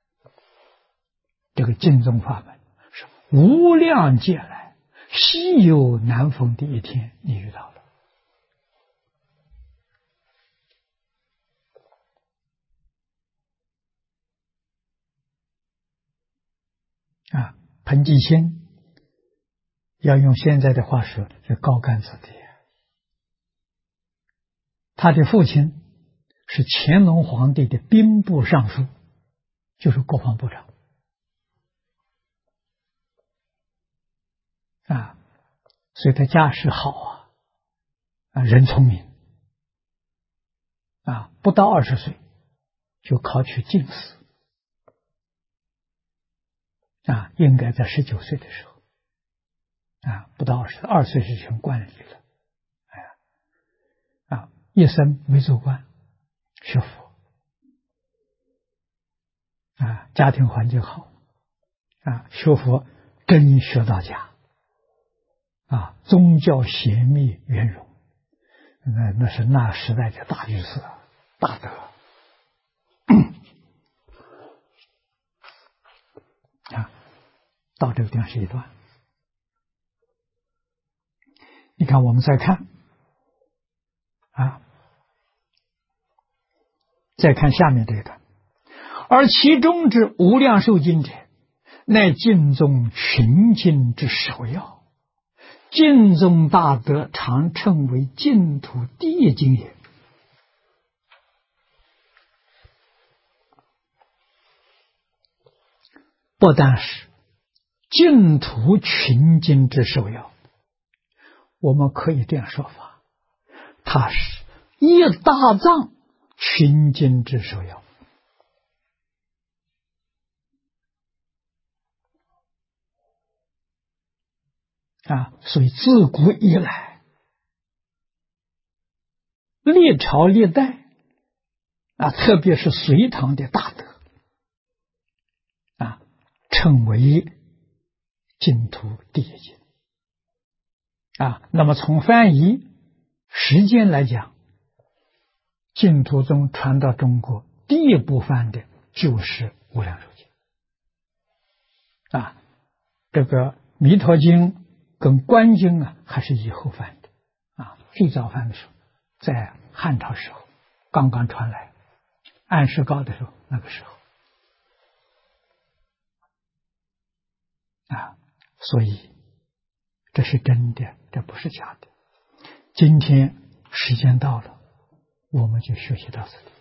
这个净宗法门是无量劫来稀有难逢的一天，你遇到了彭继清要用现在的话说是高干子弟，他的父亲是乾隆皇帝的兵部尚书，就是国防部长所以他家世好人聪明不到20岁就考取进士应该在19岁的时候不到20岁是成官人了一生没做官，学佛家庭环境好学佛真学到家宗教贤密圆融，那是那时代的大居士大德到这个地方是一段。你看我们再看再看下面这一段，而其中之无量寿经者，乃净宗群经之首要，净宗大德常称为净土第一经也。不但是净土群经之首要，我们可以这样说法，它是一大藏群经之首要所以自古以来历朝历代特别是隋唐的大德称为净土第一经那么从翻译时间来讲，净土宗传到中国第一部翻的就是无量寿经这个弥陀经跟观经还是以后翻的最早翻的时候在汉朝时候刚刚传来，安世高的时候那个时候所以这是真的，这不是假的。今天时间到了，我们就学习到这里。